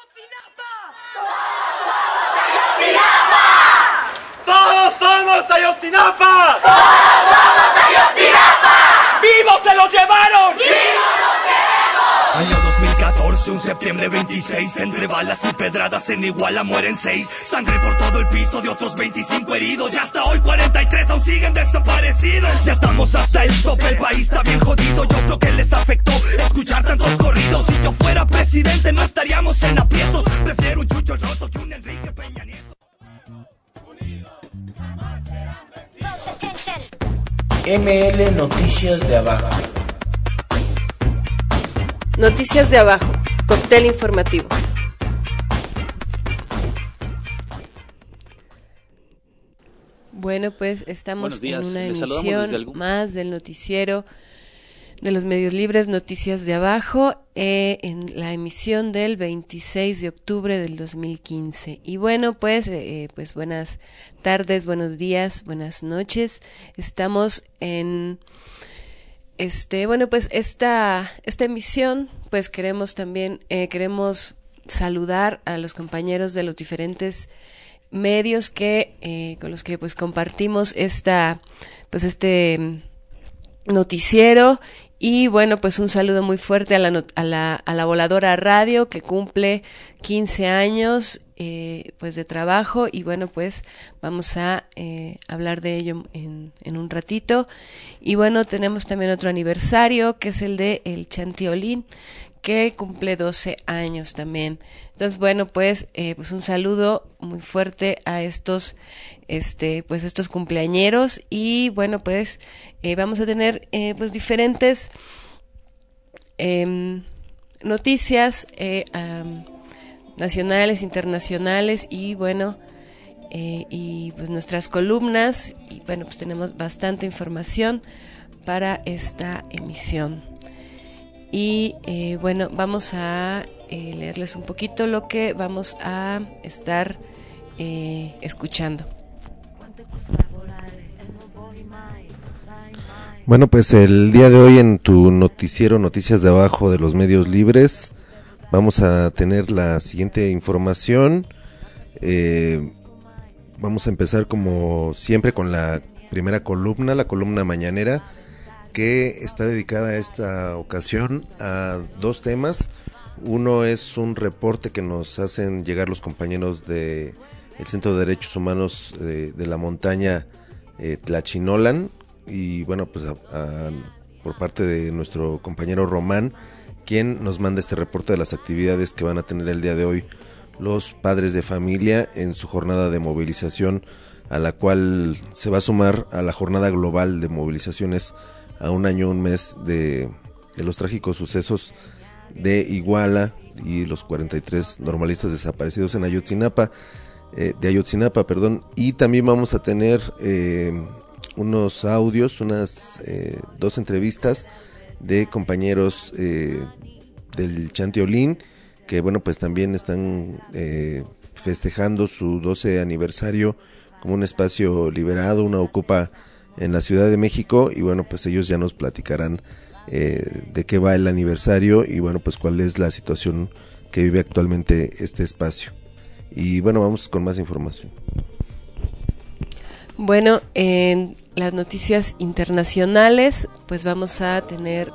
¡Todos somos Ayotzinapa! ¡Todos somos Ayotzinapa! ¡Vivos se los llevaron! ¡Vivos los queremos! Año 2014, un septiembre 26, entre balas y pedradas en Iguala mueren 6. Sangre por todo el piso de otros 25 heridos, y hasta hoy 43 aún siguen desaparecidos. Ya estamos hasta el tope, el país está bien jodido. Yo creo que les afectó escuchar tantos corridos. Si yo fuera presidente no estaríamos en aprietos. Prefiero un Chucho el Roto que un Enrique Peña Nieto. ML Noticias de Abajo. Noticias de Abajo, cóctel informativo. Bueno, pues estamos en una emisión más del noticiero de los medios libres, Noticias de Abajo, en la emisión del 26 de octubre del 2015. Y bueno, pues buenas tardes, buenos días, buenas noches. Estamos en esta emisión, pues queremos saludar a los compañeros de los diferentes medios con los que pues compartimos este noticiero. Y bueno, pues un saludo muy fuerte a la Voladora Radio, que cumple 15 años pues de trabajo, y bueno, pues vamos a hablar de ello en un ratito. Y bueno, tenemos también otro aniversario, que es el de el Chantiolín, que cumple 12 años también. Entonces, bueno, pues un saludo muy fuerte a estos cumpleañeros. Y bueno, pues vamos a tener pues diferentes noticias nacionales, internacionales, y bueno, y pues nuestras columnas. Y bueno, pues tenemos bastante información para esta emisión. Y bueno, vamos a leerles un poquito lo que vamos a estar escuchando. Bueno, pues el día de hoy en tu noticiero Noticias de Abajo de los medios libres vamos a tener la siguiente información. Vamos a empezar como siempre con la primera columna, la columna mañanera, que está dedicada a esta ocasión a dos temas. Uno es un reporte que nos hacen llegar los compañeros del Centro de Derechos Humanos de la montaña Tlachinolan, y bueno, pues por parte de nuestro compañero Román, quien nos manda este reporte de las actividades que van a tener el día de hoy los padres de familia en su jornada de movilización, a la cual se va a sumar a la jornada global de movilizaciones a un año, un mes de los trágicos sucesos de Iguala y los 43 normalistas desaparecidos en Ayotzinapa, y también vamos a tener unos audios, unas dos entrevistas de compañeros del Chantiolín, que bueno, pues también están festejando su 12 aniversario como un espacio liberado, una ocupa en la Ciudad de México, y bueno, pues ellos ya nos platicarán de qué va el aniversario y bueno, pues cuál es la situación que vive actualmente este espacio. Y bueno, vamos con más información. Bueno, en las noticias internacionales, pues vamos a tener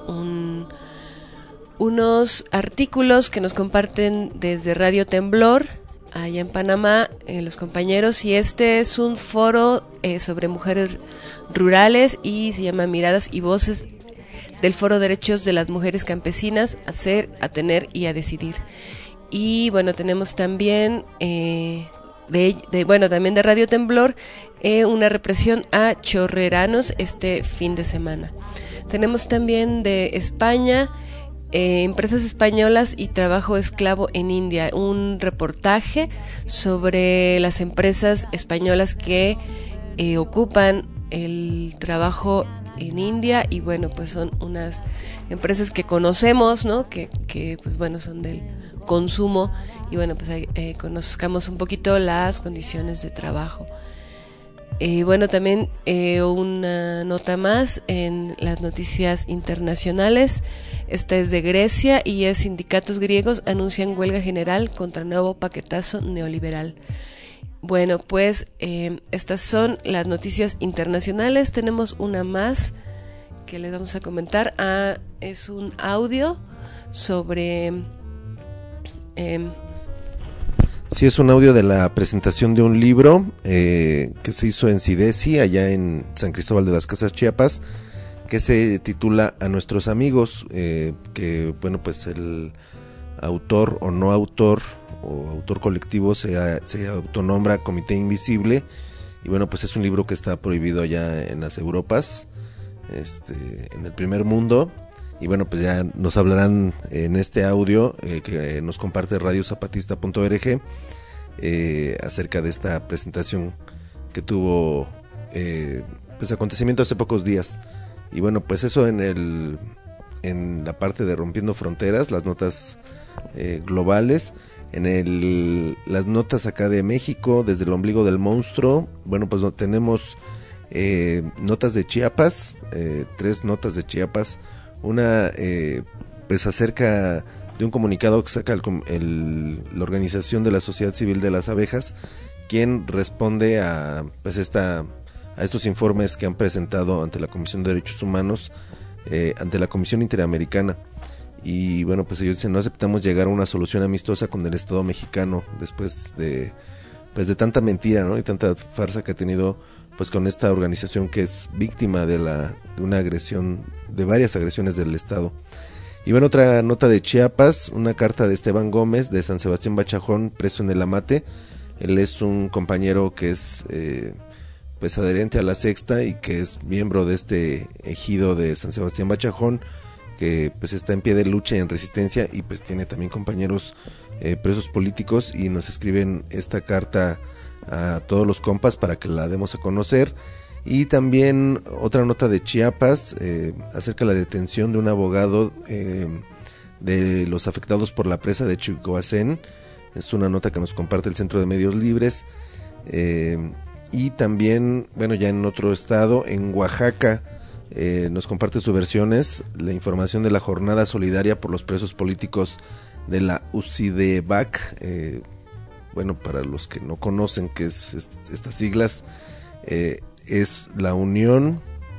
unos artículos que nos comparten desde Radio Temblor, allá en Panamá, los compañeros, y este es un foro sobre mujeres rurales, y se llama Miradas y Voces del Foro Derechos de las Mujeres Campesinas, Hacer, a Tener y a Decidir. Y bueno, tenemos también también de Radio Temblor, una represión a chorreranos este fin de semana. Tenemos también de España, empresas españolas y trabajo esclavo en India, un reportaje sobre las empresas españolas que ocupan el trabajo en India, y bueno, pues son unas empresas que conocemos, ¿no? Que pues bueno, son del consumo, y bueno, pues conozcamos un poquito las condiciones de trabajo. Bueno, también una nota más en las noticias internacionales. Esta es de Grecia y es: sindicatos griegos anuncian huelga general contra nuevo paquetazo neoliberal. Bueno, pues estas son las noticias internacionales. Tenemos una más que les vamos a comentar. Es un audio sobre... Sí, es un audio de la presentación de un libro que se hizo en CIDESI, allá en San Cristóbal de las Casas, Chiapas, que se titula A nuestros amigos, que bueno, pues el autor o no autor o autor colectivo se autonombra Comité Invisible, y bueno, pues es un libro que está prohibido allá en las Europas, en el primer mundo. Y bueno, pues ya nos hablarán en este audio que nos comparte radiozapatista.org acerca de esta presentación que tuvo pues acontecimiento hace pocos días. Y bueno, pues eso en la parte de Rompiendo Fronteras, las notas globales. Las notas acá de México, desde el ombligo del monstruo, bueno, pues tenemos notas de Chiapas, 3 notas de Chiapas. Una pues acerca de un comunicado que saca la Organización de la Sociedad Civil de las Abejas, quien responde a pues a estos informes que han presentado ante la Comisión de Derechos Humanos, ante la Comisión Interamericana. Y bueno, pues ellos dicen: no aceptamos llegar a una solución amistosa con el Estado mexicano después de tanta mentira, ¿no? Y tanta farsa que ha tenido pues con esta organización, que es víctima de una agresión, de varias agresiones del Estado. Y bueno, otra nota de Chiapas, una carta de Esteban Gómez de San Sebastián Bachajón, preso en el Amate. Él es un compañero que es pues adherente a la Sexta y que es miembro de este ejido de San Sebastián Bachajón, que pues está en pie de lucha y en resistencia, y pues tiene también compañeros presos políticos, y nos escriben esta carta a todos los compas para que la demos a conocer. Y también otra nota de Chiapas acerca de la detención de un abogado de los afectados por la presa de Chicoacén. Es una nota que nos comparte el Centro de Medios Libres. Y también, bueno, ya en otro estado, en Oaxaca, nos comparte sus versiones, la información de la jornada solidaria por los presos políticos de la UCIDEVAC. Bueno, para los que no conocen qué es estas siglas, es la Unión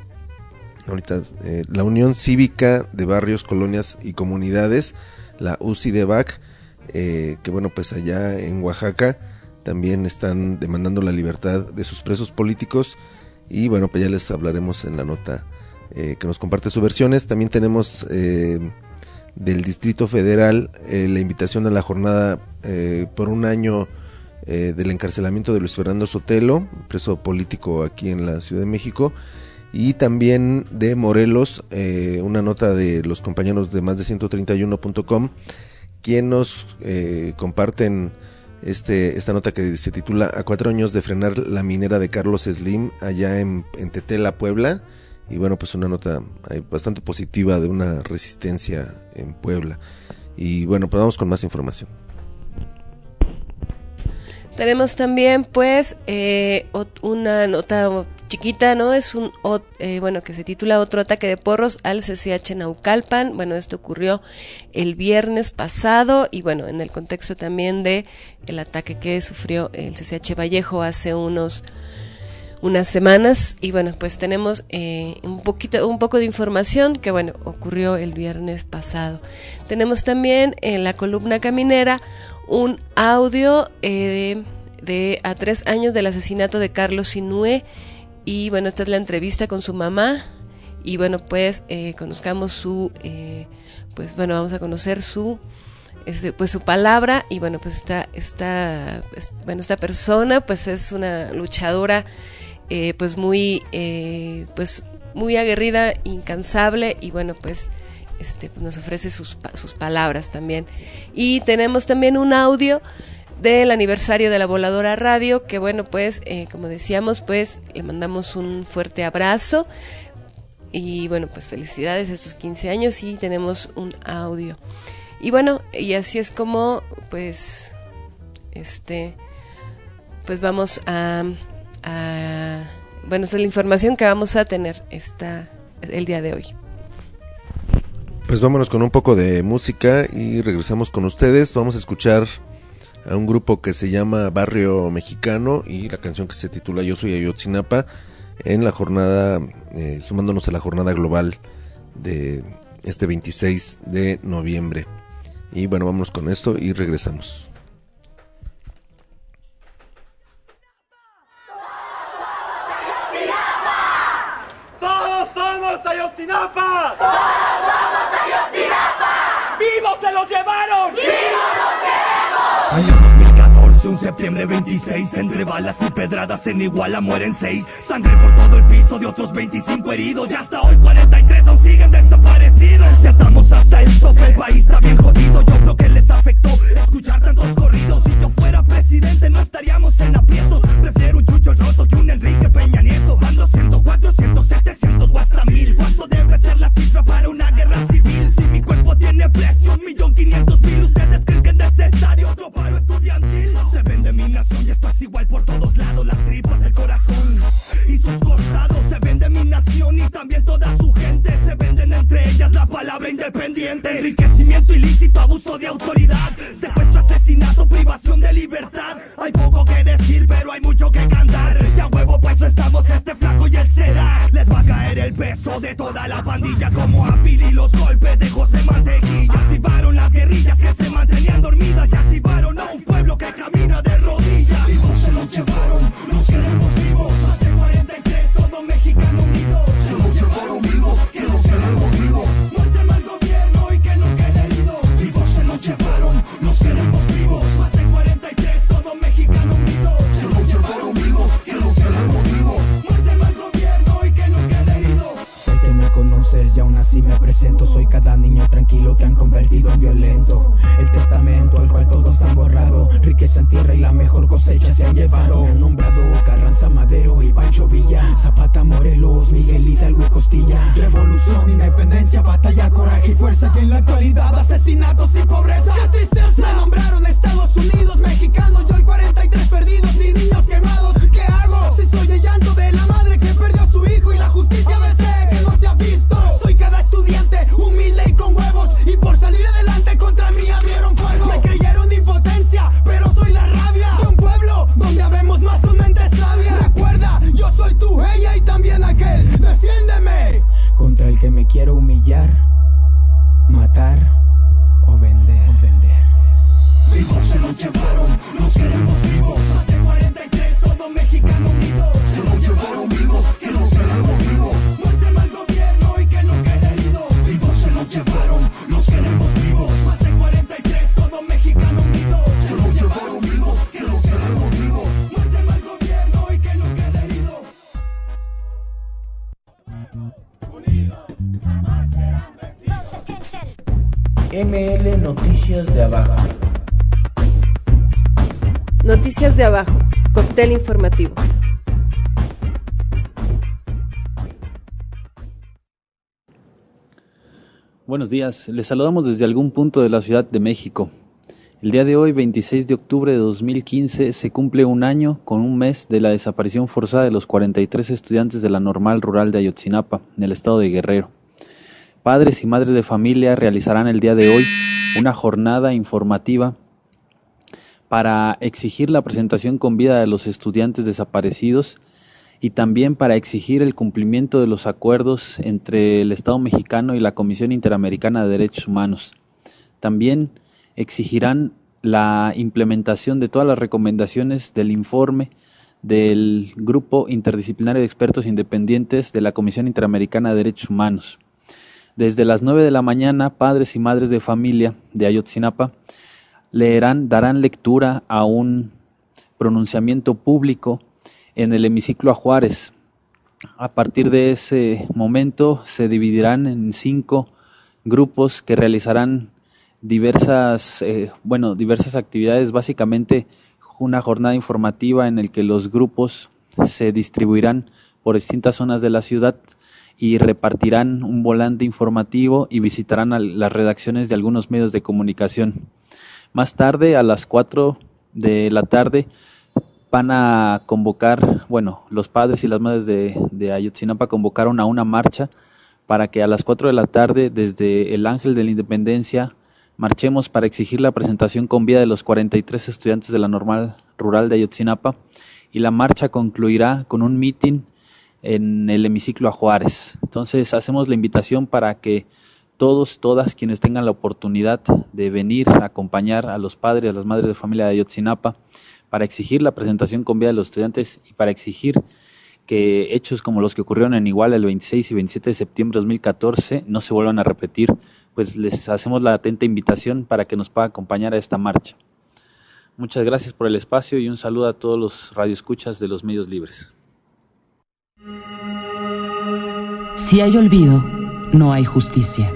Cívica de Barrios, Colonias y Comunidades, la UCIDEVAC, que bueno, pues allá en Oaxaca también están demandando la libertad de sus presos políticos. Y bueno, pues ya les hablaremos en la nota que nos comparte sus versiones. También tenemos del Distrito Federal la invitación a la jornada por un año del encarcelamiento de Luis Fernando Sotelo, preso político aquí en la Ciudad de México. Y también de Morelos, una nota de los compañeros de más de 131.com, quien nos comparten esta nota que se titula A 4 años de frenar la minera de Carlos Slim allá en Tetela, Puebla. Y bueno, pues una nota bastante positiva de una resistencia en Puebla. Y bueno, pues vamos con más información. Tenemos también pues una nota chiquita, ¿no? Es bueno, que se titula Otro ataque de porros al CCH Naucalpan. Bueno, esto ocurrió el viernes pasado, y bueno, en el contexto también de el ataque que sufrió el CCH Vallejo hace unas semanas. Y bueno, pues tenemos un poco de información que bueno, ocurrió el viernes pasado. Tenemos también en la columna caminera un audio de a 3 años del asesinato de Carlos Sinúe. Y bueno, esta es la entrevista con su mamá. Y bueno, pues conozcamos pues bueno, vamos a conocer su palabra. Y bueno, pues esta persona pues es una luchadora pues muy aguerrida, incansable. Y bueno, pues nos ofrece sus palabras también. Y tenemos también un audio del aniversario de la Voladora Radio, que bueno, pues como decíamos, pues le mandamos un fuerte abrazo y bueno, pues felicidades a estos 15 años. Y tenemos un audio. Y bueno, y así es como pues pues vamos a bueno, esa es la información que vamos a tener el día de hoy. Pues vámonos con un poco de música y regresamos con ustedes. Vamos a escuchar a un grupo que se llama Barrio Mexicano y la canción que se titula Yo Soy Ayotzinapa, en la jornada, sumándonos a la jornada global de este 26 de noviembre. Y bueno, vámonos con esto y regresamos. ¡Todos somos Ayotzinapa! ¡Todos somos Ayotzinapa! ¡Vivos se los llevaron! ¡Vivos los queremos! Año 2014, un septiembre 26, entre balas y pedradas en Iguala mueren 6. Sangre por todo el piso de otros 25 heridos, y hasta hoy 43 aún siguen desaparecidos. Ya estamos hasta el tope, el país está bien jodido. Yo creo que les afectó escuchar tantos corridos. Si yo fuera presidente no estaríamos en aprietos. Prefiero un Chucho el Roto que un Enrique Peña Nieto. Van 200, 400, 700 o hasta 1000. ¿Cuánto debe ser la cifra para una guerra civil? Si mi cuerpo tiene precio, 1.500.000. ¿Ustedes creen que es necesario otro paro estudiantil? Se vende mi nación y esto es igual por todos lados. Las tripas, el corazón y sus costados. Se vende mi nación y también toda su gente. Se venden entre ellas la palabra independiente. Enriquecimiento ilícito, abuso de autoridad, secuestro, asesinato, privación de libertad. Hay poco que decir pero hay mucho que cantar. Ya huevo pues estamos este flaco y el Cerac. Les va a caer el peso de toda la pandilla como a Pili los golpes de José Mantequilla. Activaron las guerrillas que se mantenían dormidas y activaron a un pueblo que camina de rodillas. Vivos se los llevaron, los queremos vivos. Más de 43, todo mexicano unido. Se los llevaron vivos, que los queremos vivos. Muérteme al gobierno y que no quede herido. Vivos se los llevaron, los queremos vivos. Más de 43, todo mexicano unido. Se los llevaron vivos, que los queremos vivos. Muérteme al gobierno y que no quede herido. Sé que me conoces y aún así me presento. Soy cada niño tranquilo que han convertido en violento. El testamento al cual todos han borrado. Riqueza en tierra y la mejor cosecha se han llevado. Me han nombrado Carranza, Madero y Pancho Villa. Zapata, Morelos, Miguel Hidalgo y Costilla. Revolución, independencia, batalla, coraje y fuerza. Y en la actualidad asesinatos y pobreza. ¡Qué tristeza! Me nombraron Estados Unidos, mexicanos. Yo hay 43 perdidos y niños quemados. ¿Qué hago? Si soy el llanto de la madre que perdió a su hijo y la justicia BC que no se ha visto. Soy cada estudiante humilde y con huevos, y por salir adelante contra mí abrieron fuego. Me creyeron de impotencia, pero soy la rabia de un pueblo donde habemos más con mente sabia. Recuerda, yo soy tu ella y también aquel. Defiéndeme contra el que me quiere humillar, matar o vender. Vivos se los llevaron, los queremos vivos. Más de 43, todo mexicano unido. Se los llevaron vivos, que los queremos vivos. Muérteme al gobierno y que no quede herido. Vivos se los llevaron, los queremos vivos. Más de 43, todo mexicano unido. Se los llevaron vivos, que los queremos vivos. Muérteme al gobierno y que no quede herido. Unidos, jamás serán vencidos. ML Noticias de Abajo. Noticias de abajo, cóctel informativo. Buenos días, les saludamos desde algún punto de la Ciudad de México. El día de hoy, 26 de octubre de 2015, se cumple un año con un mes de la desaparición forzada de los 43 estudiantes de la Normal Rural de Ayotzinapa, en el estado de Guerrero. Padres y madres de familia realizarán el día de hoy una jornada informativa para exigir la presentación con vida de los estudiantes desaparecidos y también para exigir el cumplimiento de los acuerdos entre el Estado mexicano y la Comisión Interamericana de Derechos Humanos. También exigirán la implementación de todas las recomendaciones del informe del Grupo Interdisciplinario de Expertos Independientes de la Comisión Interamericana de Derechos Humanos. Desde las 9 de la mañana, padres y madres de familia de Ayotzinapa darán lectura a un pronunciamiento público en el hemiciclo a Juárez. A partir de ese momento se dividirán en 5 grupos que realizarán diversas actividades, básicamente una jornada informativa en el que los grupos se distribuirán por distintas zonas de la ciudad y repartirán un volante informativo y visitarán a las redacciones de algunos medios de comunicación. Más tarde, a las 4 de la tarde, van a convocar, bueno, los padres y las madres de Ayotzinapa convocaron a una marcha para que a las 4 de la tarde desde el Ángel de la Independencia marchemos para exigir la presentación con vida de los 43 estudiantes de la Normal Rural de Ayotzinapa, y la marcha concluirá con un mitin en el hemiciclo a Juárez. Entonces hacemos la invitación para que todas quienes tengan la oportunidad de venir a acompañar a los padres y a las madres de familia de Ayotzinapa para exigir la presentación con vida de los estudiantes y para exigir que hechos como los que ocurrieron en Iguala el 26 y 27 de septiembre de 2014 no se vuelvan a repetir, pues les hacemos la atenta invitación para que nos puedan acompañar a esta marcha. Muchas gracias por el espacio y un saludo a todos los radioescuchas de los medios libres. Si hay olvido, no hay justicia.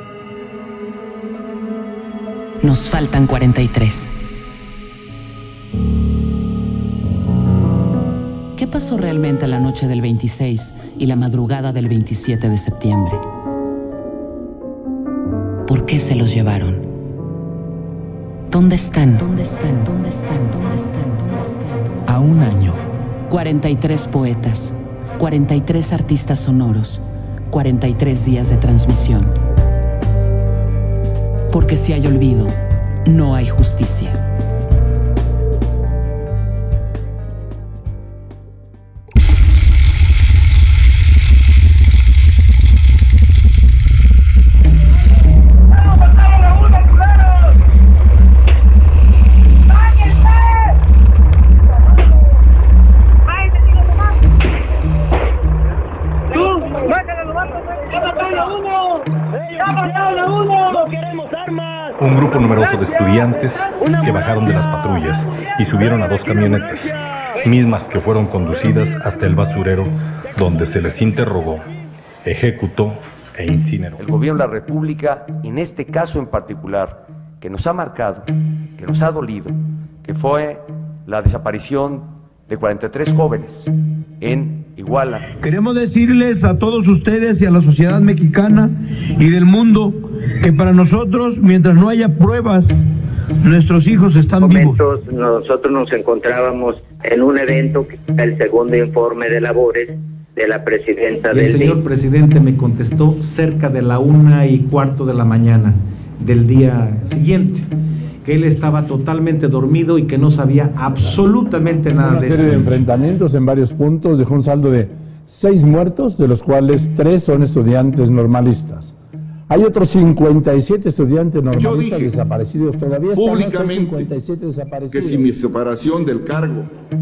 Nos faltan 43. ¿Qué pasó realmente la noche del 26 y la madrugada del 27 de septiembre? ¿Por qué se los llevaron? ¿Dónde están? ¿Dónde están? ¿Dónde están? ¿Dónde están? ¿Dónde están? A un año. 43 poetas, 43 artistas sonoros, 43 días de transmisión. Porque si hay olvido, no hay justicia. Un grupo numeroso de estudiantes que bajaron de las patrullas y subieron a 2 camionetas, mismas que fueron conducidas hasta el basurero, donde se les interrogó, ejecutó e incineró. El gobierno de la República, en este caso en particular, que nos ha marcado, que nos ha dolido, que fue la desaparición de 43 jóvenes en Iguala. Queremos decirles a todos ustedes y a la sociedad mexicana y del mundo que para nosotros, mientras no haya pruebas, nuestros hijos están vivos. Nosotros nos encontrábamos en un evento que es el segundo informe de labores de la presidenta del DIF. El señor presidente me contestó cerca de la 1:15 de la mañana del día siguiente, que él estaba totalmente dormido y que no sabía absolutamente nada de eso. Una serie de enfrentamientos en varios puntos dejó un saldo de 6 muertos, de los cuales 3 son estudiantes normalistas. Hay otros 57 estudiantes normalistas desaparecidos todavía. Públicamente 57 desaparecidos. Que si mi separación del cargo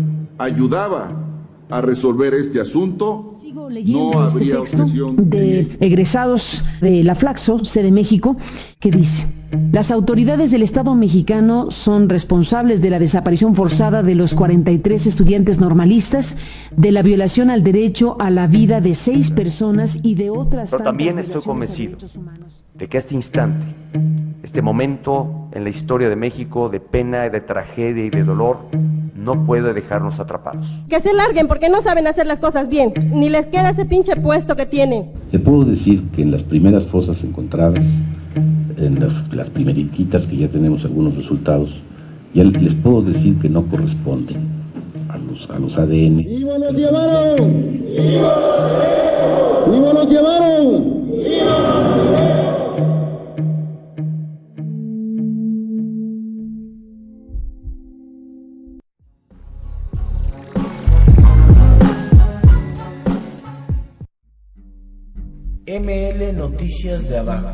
ayudaba a resolver este asunto, no habría objeción de egresados de la Flaxo, sede México, que dice: las autoridades del Estado mexicano son responsables de la desaparición forzada de los 43 estudiantes normalistas, de la violación al derecho a la vida de 6 personas y de otras. Pero también estoy convencido de que este instante, este momento en la historia de México de pena, de tragedia y de dolor, no puede dejarnos atrapados. Que se larguen porque no saben hacer las cosas bien, ni les queda ese pinche puesto que tienen. Le puedo decir que en las primeras fosas encontradas, en las primeritas que ya tenemos algunos resultados, ya les puedo decir que no corresponden a los ADN. ¡Viva los llevaron! ¡Viva los llevaron! ¡Viva! ML Noticias de Abajo.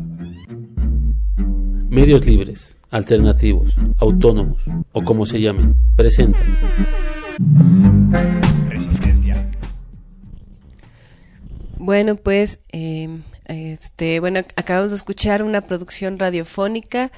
Medios libres, alternativos, autónomos o como se llamen, presentan. Resistencia. Bueno, pues acabamos de escuchar una producción radiofónica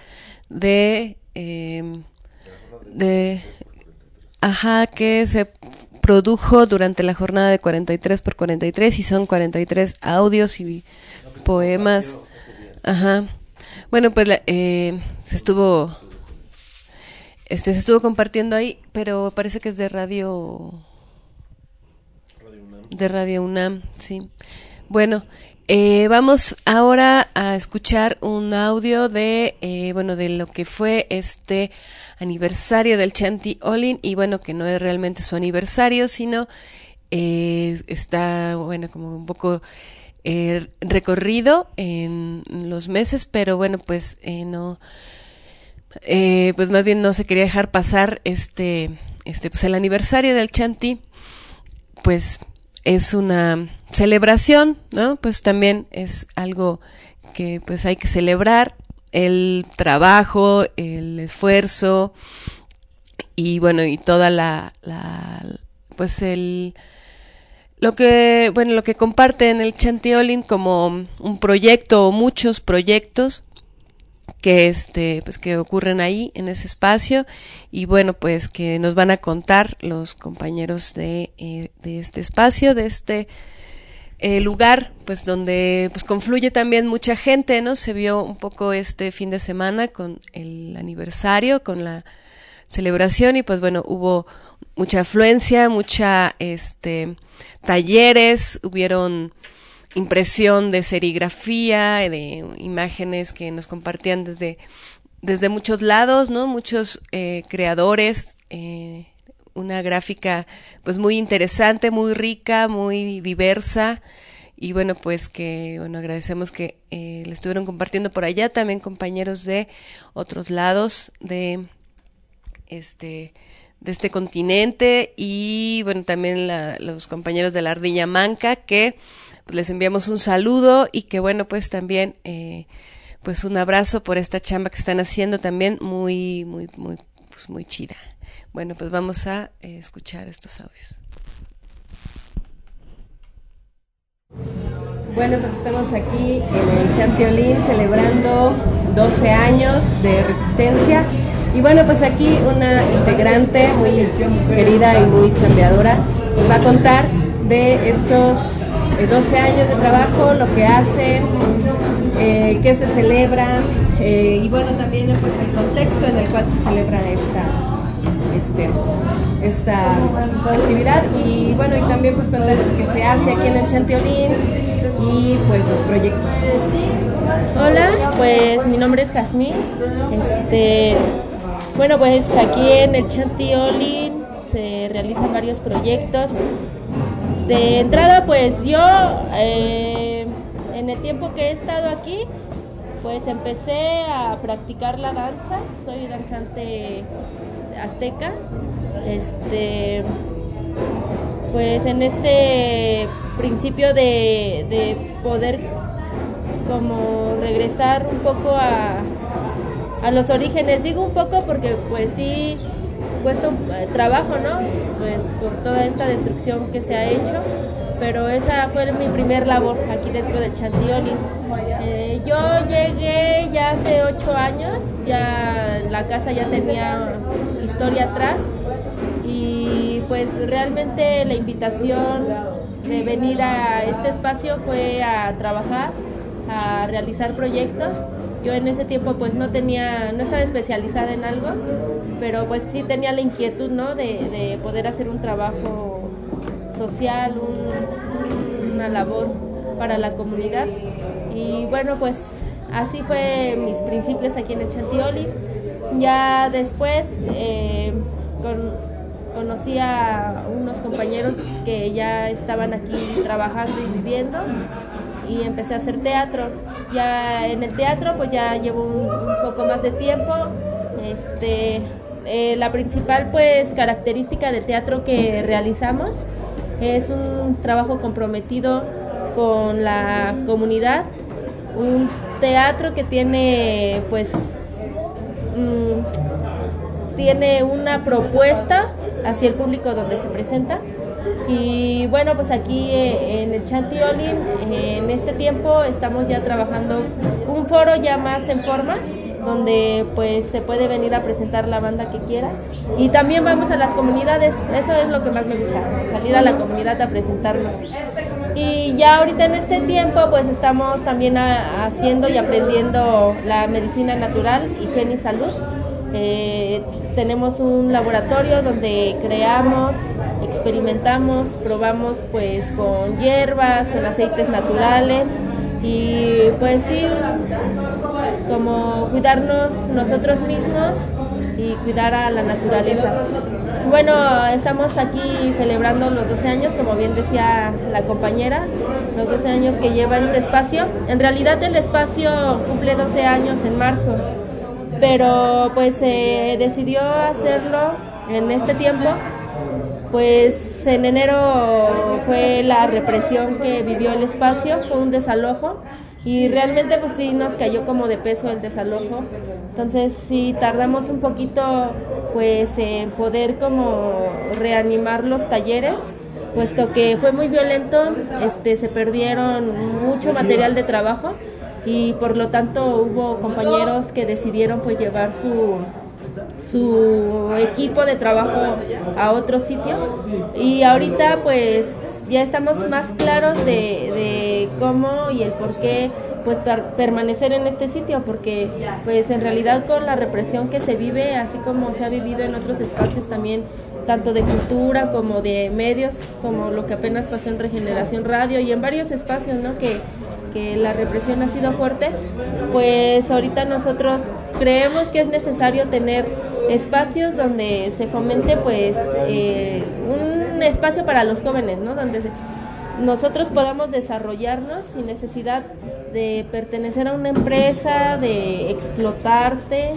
que se produjo durante la jornada de 43x43 y son 43 audios y poemas. Ajá. Bueno, pues se estuvo compartiendo ahí, pero parece que es de Radio UNAM, sí. Bueno, Vamos ahora a escuchar un audio de lo que fue este aniversario del Chanti Olin, y bueno, que no es realmente su aniversario, sino está, como un poco recorrido en los meses, pero bueno, pues no, pues más bien no se quería dejar pasar pues el aniversario del Chanti, pues es una celebración, ¿no? Pues también es algo que pues hay que celebrar, el trabajo, el esfuerzo y bueno, y toda lo que comparten el Chanti Olin como un proyecto o muchos proyectos que pues que ocurren ahí en ese espacio, y bueno, pues que nos van a contar los compañeros de este espacio, de este lugar, pues donde pues confluye también mucha gente, ¿no? Se vio un poco este fin de semana con el aniversario, con la celebración, y pues bueno, hubo mucha afluencia, talleres, hubieron impresión de serigrafía, de imágenes que nos compartían desde muchos lados, ¿no? Muchos creadores, una gráfica pues muy interesante, muy rica, muy diversa, y bueno, pues que agradecemos que le estuvieron compartiendo por allá también compañeros de otros lados de este continente, y bueno, también los compañeros de la Ardilla Manca, que pues les enviamos un saludo, y que bueno, pues también pues un abrazo por esta chamba que están haciendo también muy chida. Bueno, pues vamos a escuchar estos audios. Bueno, pues estamos aquí en el Chanti Olin celebrando 12 años de resistencia. Y bueno, pues aquí una integrante muy querida y muy chambeadora nos va a contar de estos 12 años de trabajo, lo que hacen, qué se celebra, y bueno, también pues el contexto en el cual se celebra esta actividad, y bueno, y también pues contarles qué se hace aquí en el Chanti Olin y pues los proyectos. Hola, pues mi nombre es Jazmín. Bueno, pues aquí en el Chanti Olin se realizan varios proyectos. De entrada, pues yo, en el tiempo que he estado aquí, pues empecé a practicar la danza. Soy danzante azteca. Pues en este principio de poder como regresar un poco a los orígenes, digo un poco porque pues sí cuesta un trabajo, ¿no? Pues por toda esta destrucción que se ha hecho, pero esa fue mi primer labor aquí dentro del Chanti Olin. Yo llegué ya hace 8 años, ya la casa ya tenía historia atrás, y pues realmente la invitación de venir a este espacio fue a trabajar, a realizar proyectos. Yo en ese tiempo pues no estaba especializada en algo, pero pues sí tenía la inquietud, ¿no? de poder hacer un trabajo social, una labor para la comunidad. Y bueno, pues así fue mis principios aquí en el Chanti Olin. Ya después conocí a unos compañeros que ya estaban aquí trabajando y viviendo, y empecé a hacer teatro. Ya en el teatro pues ya llevo un poco más de tiempo. La principal pues característica del teatro que realizamos es un trabajo comprometido con la comunidad, un teatro que tiene pues tiene una propuesta hacia el público donde se presenta. Y bueno, pues aquí en el Chanti Olin, en este tiempo estamos ya trabajando un foro ya más en forma, donde pues se puede venir a presentar la banda que quiera, y también vamos a las comunidades. Eso es lo que más me gusta, salir a la comunidad a presentarnos. Y ya ahorita en este tiempo pues estamos también haciendo y aprendiendo la medicina natural, higiene y salud. Tenemos un laboratorio donde creamos, experimentamos, probamos pues con hierbas, con aceites naturales, y pues sí, como cuidarnos nosotros mismos y cuidar a la naturaleza. Bueno, estamos aquí celebrando los 12 años, como bien decía la compañera, los 12 años que lleva este espacio. En realidad el espacio cumple 12 años en marzo, pero pues se decidió hacerlo en este tiempo, pues en enero fue la represión que vivió el espacio, fue un desalojo y realmente pues sí nos cayó como de peso el desalojo, entonces sí tardamos un poquito pues en poder como reanimar los talleres, puesto que fue muy violento, se perdieron mucho material de trabajo y por lo tanto hubo compañeros que decidieron pues llevar su equipo de trabajo a otro sitio y ahorita pues ya estamos más claros de cómo y el por qué pues permanecer en este sitio, porque pues en realidad con la represión que se vive, así como se ha vivido en otros espacios también, tanto de cultura como de medios, como lo que apenas pasó en Regeneración Radio y en varios espacios, ¿no? que la represión ha sido fuerte, pues ahorita nosotros creemos que es necesario tener espacios donde se fomente pues un espacio para los jóvenes, ¿no? Donde nosotros podamos desarrollarnos sin necesidad de pertenecer a una empresa, de explotarte,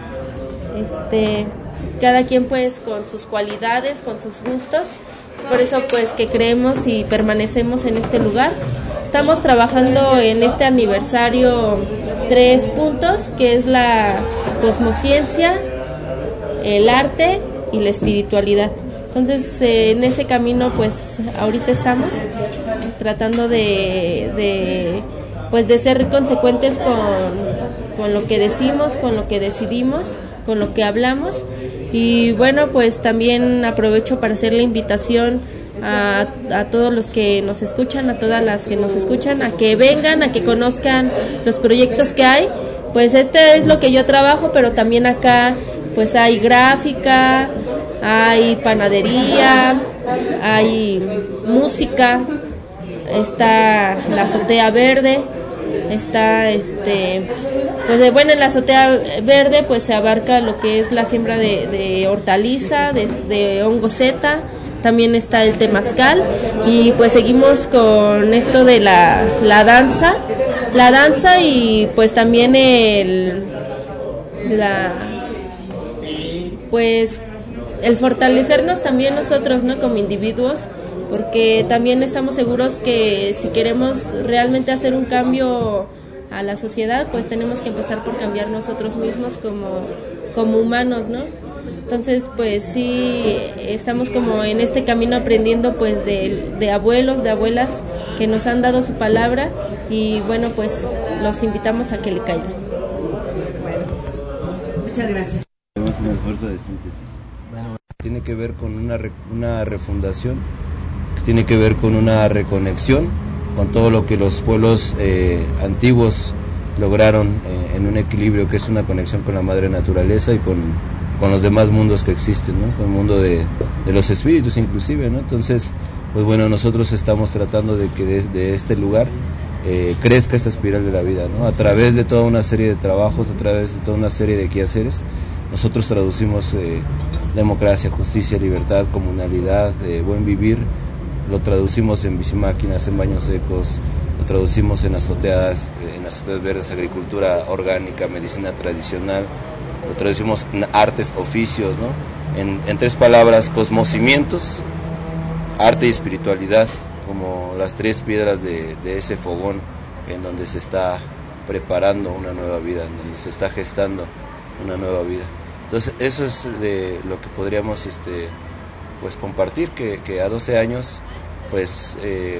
cada quien pues con sus cualidades, con sus gustos. Es por eso pues que creemos y permanecemos en este lugar. Estamos trabajando en este aniversario 3 puntos, que es la cosmociencia, el arte y la espiritualidad. Entonces en ese camino pues ahorita estamos tratando de ser consecuentes con lo que decimos, con lo que decidimos, con lo que hablamos. Y bueno, pues también aprovecho para hacer la invitación a todos los que nos escuchan, a todas las que nos escuchan, a que vengan, a que conozcan los proyectos que hay. Pues es lo que yo trabajo, pero también acá pues hay gráfica, hay panadería, hay música, está la azotea verde, está en la azotea verde pues se abarca lo que es la siembra de hortaliza, de hongo zeta, también está el temazcal y pues seguimos con esto de la danza y pues también el fortalecernos también nosotros, ¿no? Como individuos, porque también estamos seguros que si queremos realmente hacer un cambio a la sociedad, pues tenemos que empezar por cambiar nosotros mismos como humanos, ¿no? Entonces, pues sí, estamos como en este camino aprendiendo pues de abuelos, de abuelas que nos han dado su palabra y bueno, pues los invitamos a que le caigan. Muchas gracias. Tenemos un esfuerzo de síntesis. Bueno, tiene que ver con una refundación, tiene que ver con una reconexión con todo lo que los pueblos antiguos lograron en un equilibrio que es una conexión con la madre naturaleza y con los demás mundos que existen, ¿no? Con el mundo de los espíritus inclusive, ¿no? Entonces, pues bueno, nosotros estamos tratando de que de este lugar crezca esta espiral de la vida, ¿no? A través de toda una serie de trabajos, a través de toda una serie de quehaceres, nosotros traducimos democracia, justicia, libertad, comunalidad, buen vivir, lo traducimos en bicimáquinas, en baños secos, lo traducimos en azoteas verdes, agricultura orgánica, medicina tradicional, lo traducimos en artes, oficios, ¿no? En 3 palabras, cosmocimientos, arte y espiritualidad, como las 3 piedras de ese fogón en donde se está preparando una nueva vida, en donde se está gestando una nueva vida. Entonces eso es de lo que podríamos pues compartir, que a 12 años pues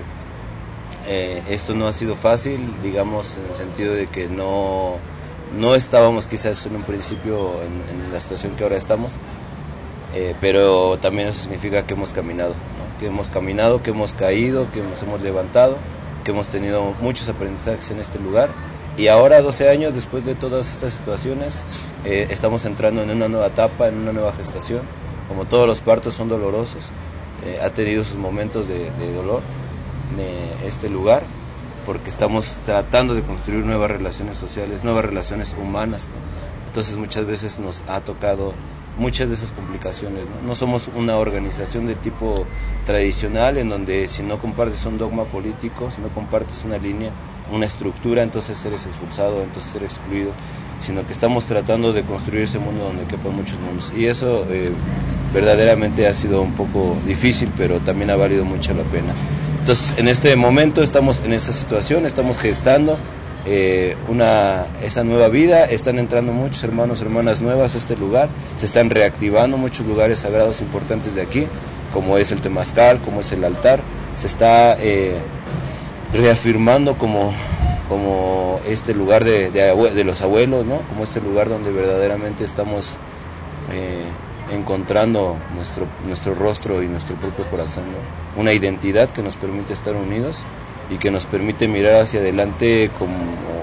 esto no ha sido fácil, digamos, en el sentido de que no estábamos quizás en un principio en la situación que ahora estamos, pero también eso significa que hemos caminado, ¿no? Que hemos caminado, que hemos caído, que nos hemos levantado, que hemos tenido muchos aprendizajes en este lugar y ahora 12 años después de todas estas situaciones estamos entrando en una nueva etapa, en una nueva gestación. Como todos los partos son dolorosos, ha tenido sus momentos de dolor este lugar porque estamos tratando de construir nuevas relaciones sociales, nuevas relaciones humanas, ¿no? Entonces muchas veces nos ha tocado muchas de esas complicaciones, ¿no? No somos una organización de tipo tradicional en donde si no compartes un dogma político, si no compartes una línea, una estructura, entonces eres expulsado, entonces eres excluido, sino que estamos tratando de construir ese mundo donde quepan muchos mundos. Y eso verdaderamente ha sido un poco difícil, pero también ha valido mucho la pena. Entonces, en este momento estamos en esta situación, estamos gestando esa nueva vida, están entrando muchos hermanos, hermanas nuevas a este lugar, se están reactivando muchos lugares sagrados importantes de aquí, como es el temazcal, como es el altar, se está reafirmando como este lugar de los abuelos, ¿no? Como este lugar donde verdaderamente estamos encontrando nuestro rostro y nuestro propio corazón, ¿no? Una identidad que nos permite estar unidos y que nos permite mirar hacia adelante como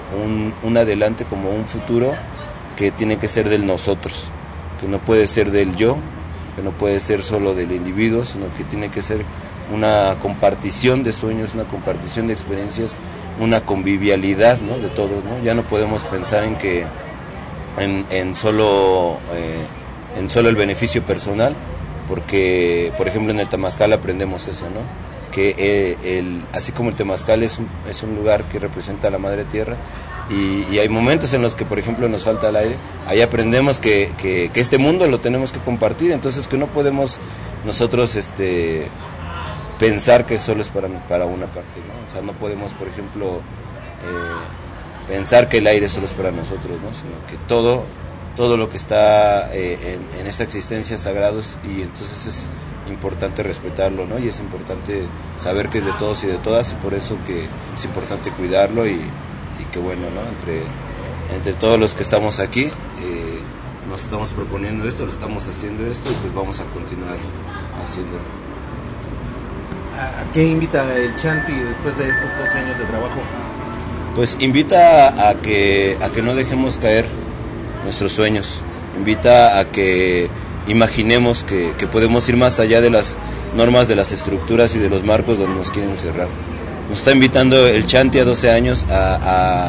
un futuro que tiene que ser del nosotros, que no puede ser del yo, que no puede ser solo del individuo, sino que tiene que ser una compartición de sueños, una compartición de experiencias, una convivialidad, ¿no? De todos, ¿no? Ya no podemos pensar en que en solo el beneficio personal, porque por ejemplo en el temazcal aprendemos eso, ¿no? Que así como el temazcal es un lugar que representa a la madre tierra, y hay momentos en los que por ejemplo nos falta el aire, ahí aprendemos que este mundo lo tenemos que compartir, entonces que no podemos nosotros pensar que solo es para una parte, ¿no? O sea, no podemos por ejemplo pensar que el aire solo es para nosotros, ¿no? Sino que todo lo que está en esta existencia es sagrado, y entonces es importante respetarlo, ¿no? Y es importante saber que es de todos y de todas, y por eso que es importante cuidarlo, y que bueno, ¿no? Entre todos los que estamos aquí nos estamos proponiendo esto, lo estamos haciendo esto, y pues vamos a continuar haciéndolo. ¿A qué invita el Chanti después de estos 12 años de trabajo? Pues invita a que no dejemos caer nuestros sueños, invita a que imaginemos que podemos ir más allá de las normas, de las estructuras y de los marcos donde nos quieren cerrar. Nos está invitando el Chanti a 12 años a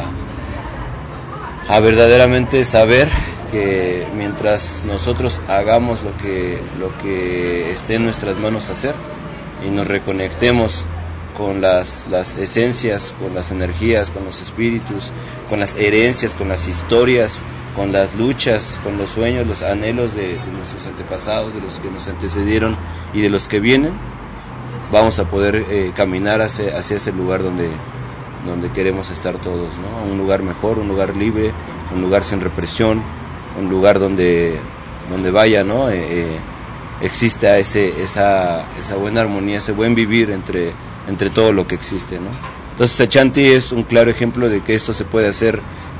verdaderamente saber que mientras nosotros hagamos lo que esté en nuestras manos hacer, y nos reconectemos con las esencias, con las energías, con los espíritus, con las herencias, con las historias, con las luchas, con los sueños, los anhelos de nuestros antepasados, de los que nos antecedieron y de los que vienen, vamos a poder caminar hacia ese lugar donde queremos estar todos, ¿no? Un lugar mejor, un lugar libre, un lugar sin represión, un lugar donde vaya, ¿no? Exista esa buena armonía, ese buen vivir entre todo lo que existe, ¿no? Entonces el Chanti es un claro ejemplo de que esto se puede hacer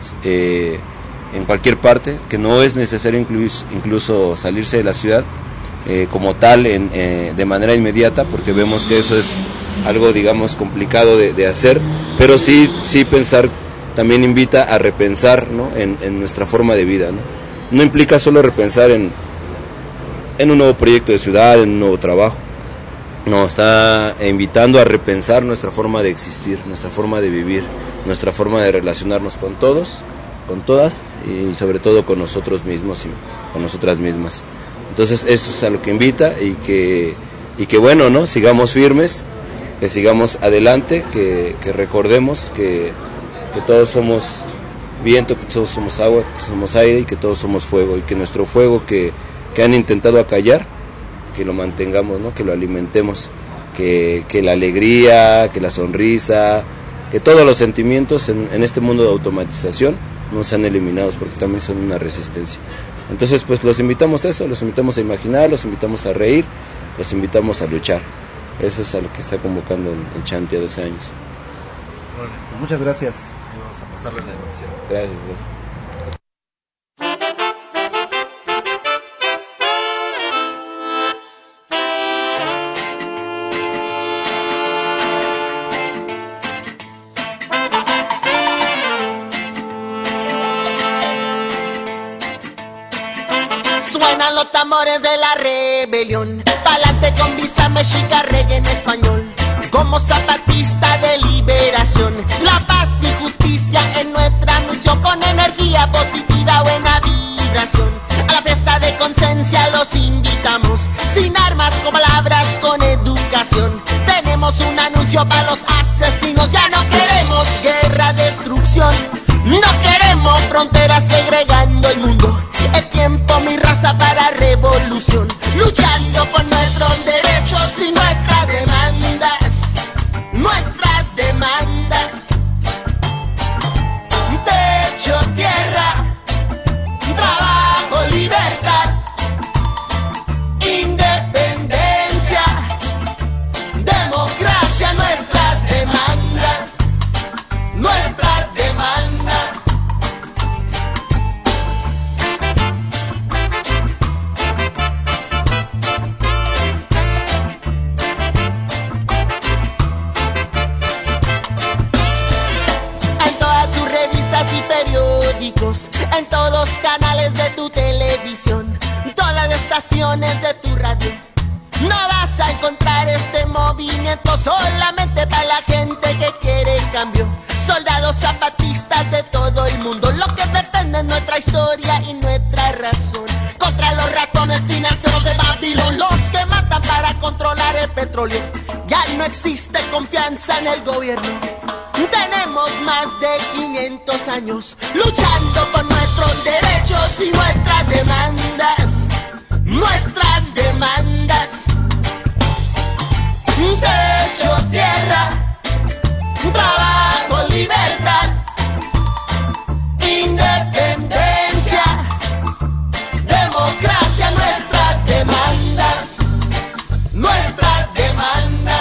en cualquier parte, que no es necesario incluso salirse de la ciudad como tal de manera inmediata, porque vemos que eso es algo, digamos, complicado de hacer, pero sí pensar, también invita a repensar, ¿no? en nuestra forma de vida, ¿no? No implica solo repensar en un nuevo proyecto de ciudad, en un nuevo trabajo. No, está invitando a repensar nuestra forma de existir, nuestra forma de vivir, nuestra forma de relacionarnos con todos, con todas, y sobre todo con nosotros mismos y con nosotras mismas. Entonces eso es a lo que invita, y que bueno, ¿no? Sigamos firmes, que sigamos adelante, que recordemos que todos somos viento, que todos somos agua, que todos somos aire, y que todos somos fuego, y que nuestro fuego que han intentado acallar, que lo mantengamos, ¿no? Que lo alimentemos, que la alegría, que la sonrisa, que todos los sentimientos en este mundo de automatización no sean eliminados, porque también son una resistencia. Entonces pues los invitamos a eso, los invitamos a imaginar, los invitamos a reír, los invitamos a luchar. Eso es a lo que está convocando el Chanti a 12 años. Bueno, pues muchas gracias. Vamos a pasarle la emoción. Gracias. Suenan los tambores de la rebelión, pa'lante con visa mexica, reggae en español. como zapatista de liberación. La paz y justicia en nuestra misión, con energía positiva, buena vibración. A la fiesta de conciencia los invitamos, sin armas, con palabras, con educación. Tenemos un anuncio para los asesinos: ya no queremos guerra, destrucción. No queremos fronteras segregando el mundo. Es tiempo, mi raza, para revolución, luchando por nuestros derechos y nuestras demandas. Nuestras demandas. Techo, tierra, trabajo, libertad, independencia, democracia. Nuestras demandas. Nuestras demandas. En todos canales de tu televisión, todas las estaciones de tu radio, no vas a encontrar este movimiento solamente para la gente que quiere cambio. Soldados zapatistas de todo el mundo, los que defienden nuestra historia y nuestra razón, contra los ratones financieros de Babilón, los que matan para controlar el petróleo. Ya no existe confianza en el gobierno. Tenemos más de 500 años luchando por nuestros derechos y nuestras demandas. Nuestras demandas. Techo, tierra, trabajo, libertad, independencia, democracia. Nuestras demandas. Nuestras demandas.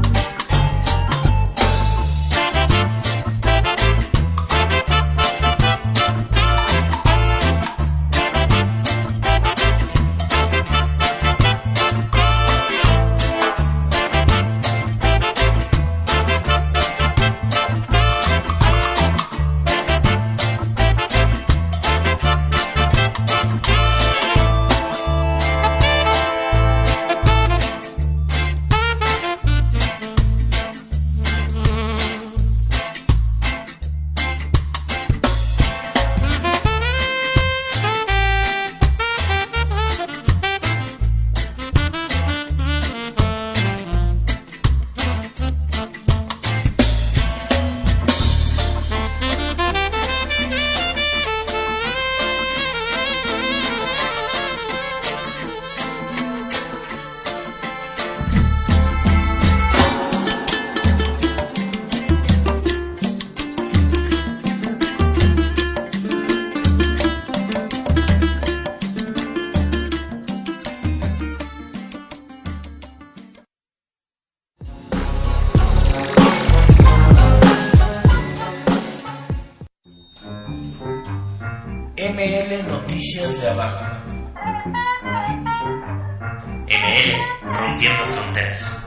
ML Noticias de Abajo. ML Rompiendo Fronteras.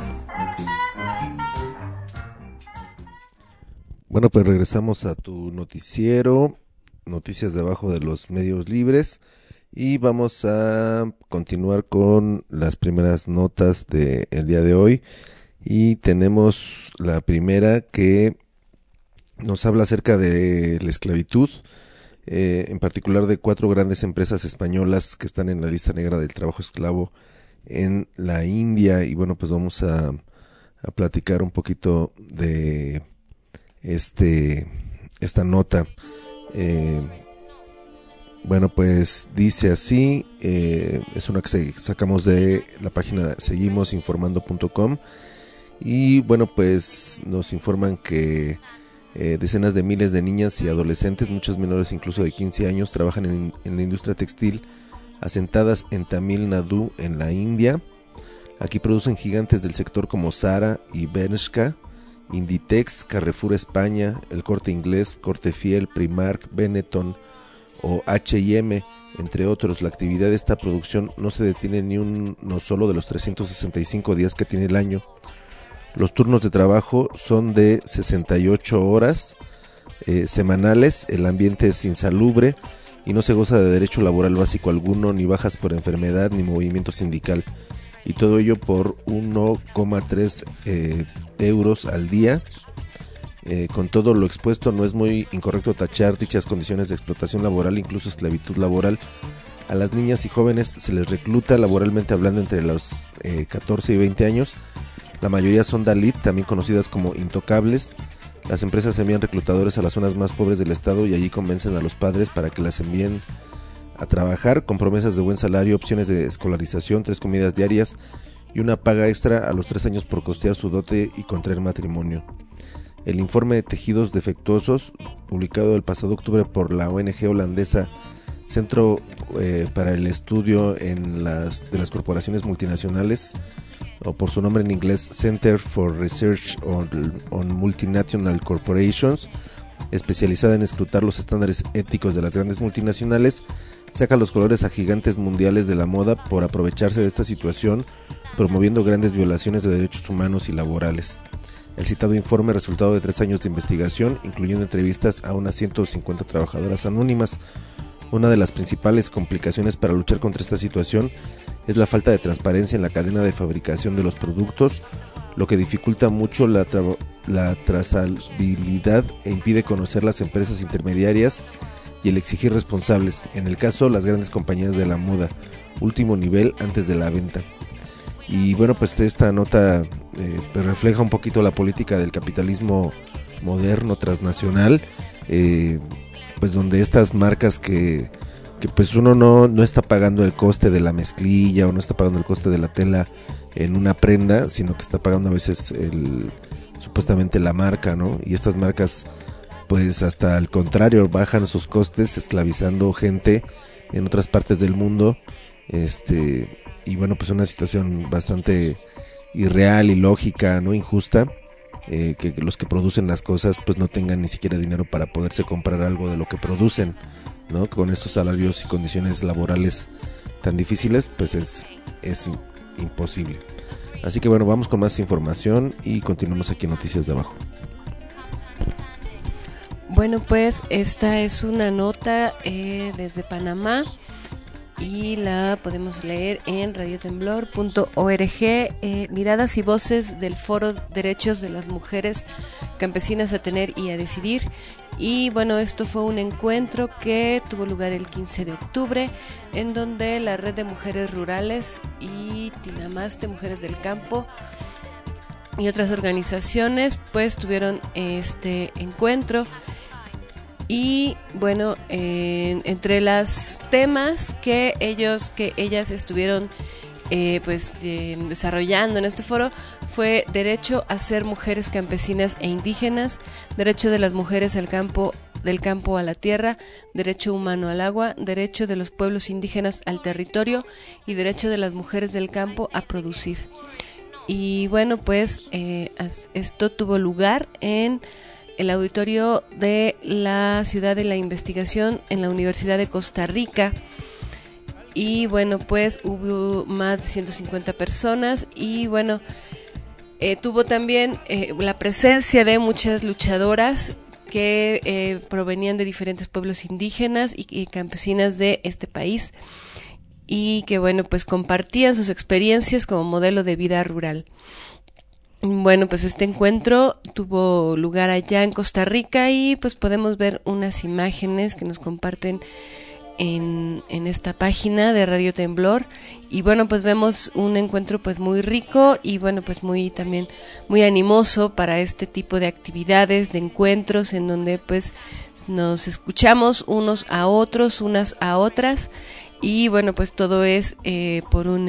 Bueno, pues regresamos a tu noticiero, Noticias de Abajo de los Medios Libres, y vamos a continuar con las primeras notas del día de hoy. Y tenemos la primera, que nos habla acerca de la esclavitud, en particular de 4 grandes empresas españolas que están en la lista negra del trabajo esclavo en la India. Y bueno, pues vamos a platicar un poquito de esta nota. Bueno, pues dice así, es una que sacamos de la página seguimosinformando.com, y bueno, pues nos informan que decenas de miles de niñas y adolescentes, muchas menores incluso de 15 años, trabajan en la industria textil asentadas en Tamil Nadu, en la India. Aquí producen gigantes del sector como Zara y Bershka, Inditex, Carrefour España, El Corte Inglés, Corte Fiel, Primark, Benetton o H&M, entre otros. La actividad de esta producción no se detiene ni uno solo de los 365 días que tiene el año. Los turnos de trabajo son de 68 horas semanales, el ambiente es insalubre y no se goza de derecho laboral básico alguno, ni bajas por enfermedad, ni movimiento sindical. y todo ello por 1,3 euros al día. Con todo lo expuesto, no es muy incorrecto tachar dichas condiciones de explotación laboral, incluso esclavitud laboral. A las niñas y jóvenes se les recluta laboralmente hablando entre los 14 y 20 años. La mayoría son Dalit, también conocidas como intocables. Las empresas envían reclutadores a las zonas más pobres del estado y allí convencen a los padres para que las envíen a trabajar con promesas de buen salario, opciones de escolarización, 3 comidas diarias y una paga extra a los 3 años por costear su dote y contraer matrimonio. El informe de tejidos defectuosos, publicado el pasado octubre por la ONG holandesa Centro para el Estudio de las Corporaciones Multinacionales, o por su nombre en inglés Center for Research on Multinational Corporations, especializada en escrutar los estándares éticos de las grandes multinacionales, saca los colores a gigantes mundiales de la moda por aprovecharse de esta situación, promoviendo grandes violaciones de derechos humanos y laborales. El citado informe, resultado de 3 años de investigación, incluyendo entrevistas a unas 150 trabajadoras anónimas. Una de las principales complicaciones para luchar contra esta situación es la falta de transparencia en la cadena de fabricación de los productos, lo que dificulta mucho la trazabilidad e impide conocer las empresas intermediarias y el exigir responsables, en el caso las grandes compañías de la moda, último nivel antes de la venta. Y bueno, pues esta nota refleja un poquito la política del capitalismo moderno transnacional, pues donde estas marcas que pues uno no está pagando el coste de la mezclilla o no está pagando el coste de la tela en una prenda, sino que está pagando a veces supuestamente la marca, ¿no? Y estas marcas pues hasta al contrario bajan sus costes esclavizando gente en otras partes del mundo, y bueno, pues una situación bastante irreal, ilógica, no injusta, que los que producen las cosas pues no tengan ni siquiera dinero para poderse comprar algo de lo que producen, ¿no? Con estos salarios y condiciones laborales tan difíciles, pues es imposible. Así que bueno, vamos con más información y continuamos aquí en Noticias de Abajo. Bueno, pues esta es una nota desde Panamá y la podemos leer en radiotemblor.org. Miradas y voces del Foro Derechos de las Mujeres Campesinas a Tener y a Decidir. Y bueno, esto fue un encuentro que tuvo lugar el 15 de octubre, en donde la Red de Mujeres Rurales y Tinamaste, Mujeres del Campo, y otras organizaciones pues tuvieron este encuentro. Y bueno, entre los temas que ellas estuvieron desarrollando en este foro fue derecho a ser mujeres campesinas e indígenas, derecho de las mujeres al campo, del campo a la tierra, derecho humano al agua, derecho de los pueblos indígenas al territorio y derecho de las mujeres del campo a producir. Y bueno, pues esto tuvo lugar en el auditorio de la Ciudad de la Investigación en la Universidad de Costa Rica. Y bueno, pues hubo más de 150 personas y bueno, tuvo también la presencia de muchas luchadoras que provenían de diferentes pueblos indígenas y campesinas de este país y que bueno, pues compartían sus experiencias como modelo de vida rural. Bueno, pues este encuentro tuvo lugar allá en Costa Rica y pues podemos ver unas imágenes que nos comparten en esta página de Radio Temblor. Y bueno, pues vemos un encuentro pues muy rico y bueno, pues muy animoso para este tipo de actividades, de encuentros en donde pues nos escuchamos unos a otros, unas a otras, y bueno, pues todo es por un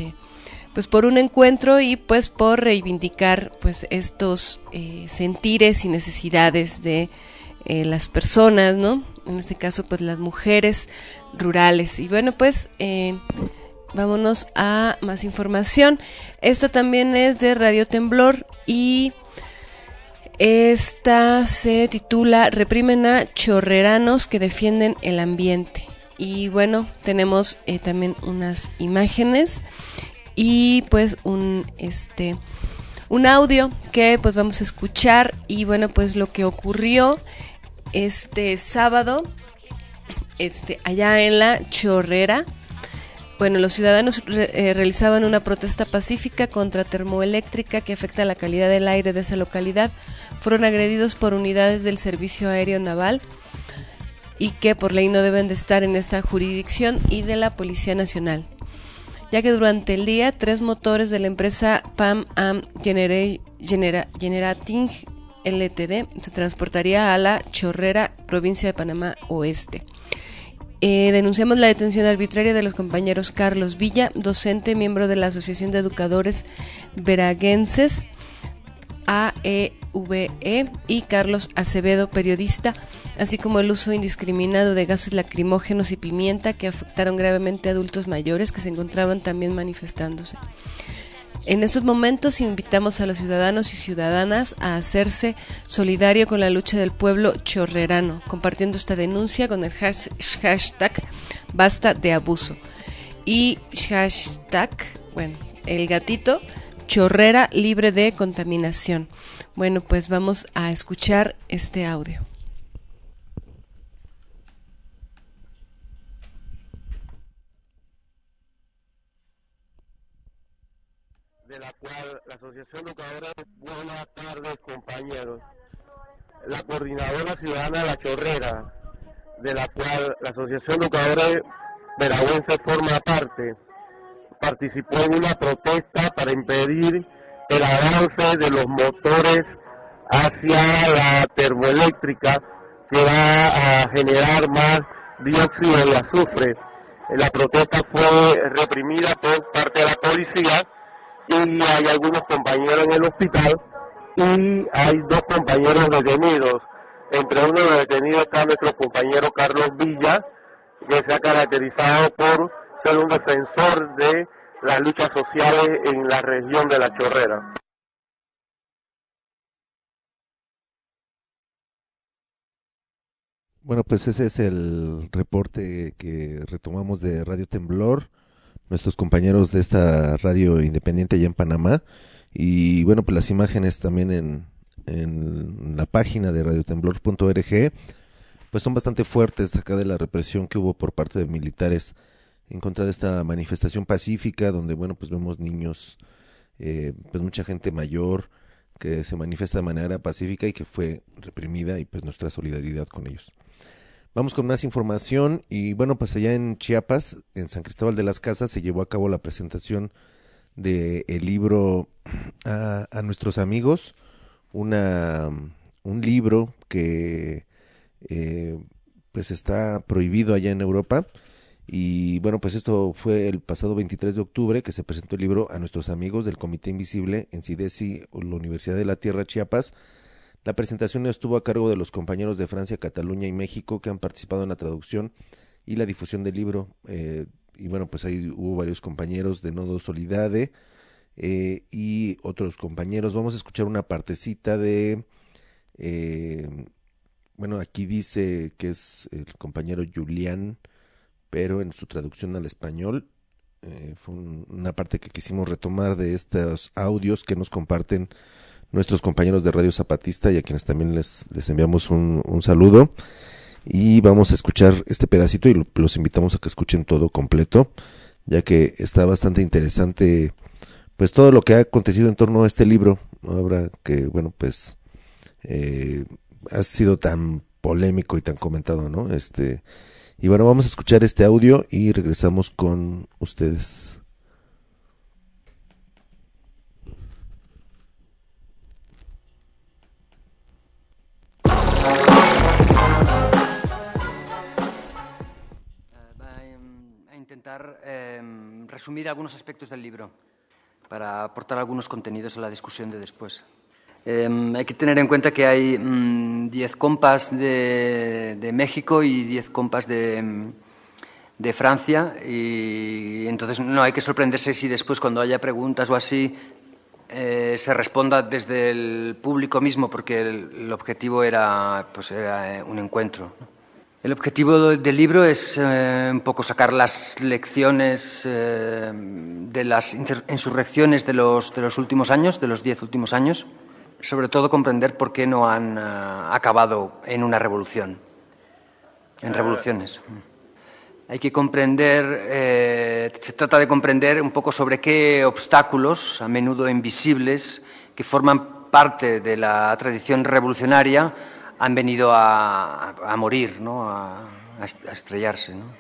encuentro y pues por reivindicar pues estos sentires y necesidades de las personas, ¿no? En este caso pues las mujeres rurales. Y bueno, pues vámonos a más información. Esta también es de Radio Temblor y esta se titula Reprimen a chorreranos que defienden el ambiente. Y bueno, tenemos también unas imágenes y pues un audio que pues vamos a escuchar. Y bueno, pues lo que ocurrió este sábado allá en La Chorrera, Bueno, los ciudadanos realizaban una protesta pacífica contra termoeléctrica que afecta la calidad del aire de esa localidad. Fueron agredidos por unidades del Servicio Aéreo Naval y que por ley no deben de estar en esta jurisdicción, y de la Policía Nacional, ya que durante el día 3 motores de la empresa PAM Am Generating Ltd. se transportaría a La Chorrera, provincia de Panamá Oeste. Denunciamos la detención arbitraria de los compañeros Carlos Villa, docente, miembro de la Asociación de Educadores Veraguenses, AEVE, y Carlos Acevedo, periodista, así como el uso indiscriminado de gases lacrimógenos y pimienta que afectaron gravemente a adultos mayores que se encontraban también manifestándose. En estos momentos invitamos a los ciudadanos y ciudadanas a hacerse solidario con la lucha del pueblo chorrerano, compartiendo esta denuncia con el hashtag Basta de Abuso y hashtag, el gatito, Chorrera libre de contaminación. Bueno, pues vamos a escuchar este audio. De la cual la Asociación Educadora, buenas tardes compañeros, la Coordinadora Ciudadana de La Chorrera, de la cual la Asociación Educadora Veragüense forma parte, participó en una protesta para impedir el avance de los motores hacia la termoeléctrica que va a generar más dióxido de azufre. La protesta fue reprimida por parte de la policía y hay algunos compañeros en el hospital y hay 2 compañeros detenidos. Entre uno de los detenidos está nuestro compañero Carlos Villa, que se ha caracterizado por ser un defensor de las luchas sociales en la región de La Chorrera. Bueno, pues ese es el reporte que retomamos de Radio Temblor, nuestros compañeros de esta radio independiente allá en Panamá, y bueno, pues las imágenes también en la página de radiotemblor.org pues son bastante fuertes acá de la represión que hubo por parte de militares en contra de esta manifestación pacífica, donde bueno, pues vemos niños, pues mucha gente mayor que se manifiesta de manera pacífica y que fue reprimida, y pues nuestra solidaridad con ellos. Vamos con más información, y bueno, pues allá en Chiapas, en San Cristóbal de las Casas, se llevó a cabo la presentación de el libro a nuestros amigos, un libro que pues está prohibido allá en Europa, y bueno, pues esto fue el pasado 23 de octubre que se presentó el libro a nuestros amigos del Comité Invisible en CIDESI, la Universidad de la Tierra, Chiapas. La presentación estuvo a cargo de los compañeros de Francia, Cataluña y México que han participado en la traducción y la difusión del libro, y bueno, pues ahí hubo varios compañeros de Nodo Solidade y otros compañeros. Vamos a escuchar una partecita de, bueno, aquí dice que es el compañero Julián, pero en su traducción al español fue una parte que quisimos retomar de estos audios que nos comparten nuestros compañeros de Radio Zapatista, y a quienes también les enviamos un saludo. Y vamos a escuchar este pedacito y los invitamos a que escuchen todo completo, ya que está bastante interesante pues todo lo que ha acontecido en torno a este libro, ahora que bueno, pues ha sido tan polémico y tan comentado, ¿no? Y bueno, vamos a escuchar este audio y regresamos con ustedes. Intentar resumir algunos aspectos del libro para aportar algunos contenidos a la discusión de después. Hay que tener en cuenta que hay 10 compas de México y 10 compas de Francia, y entonces no hay que sorprenderse si después, cuando haya preguntas o así, se responda desde el público mismo, porque el objetivo era un encuentro, ¿no? El objetivo del libro es un poco sacar las lecciones de las insurrecciones de los últimos años, de los 10 últimos años, sobre todo comprender por qué no han acabado en una revolución, en revoluciones. hay que comprender, se trata de comprender un poco sobre qué obstáculos, a menudo invisibles, que forman parte de la tradición revolucionaria, han venido a morir, ¿no? a estrellarse, ¿no?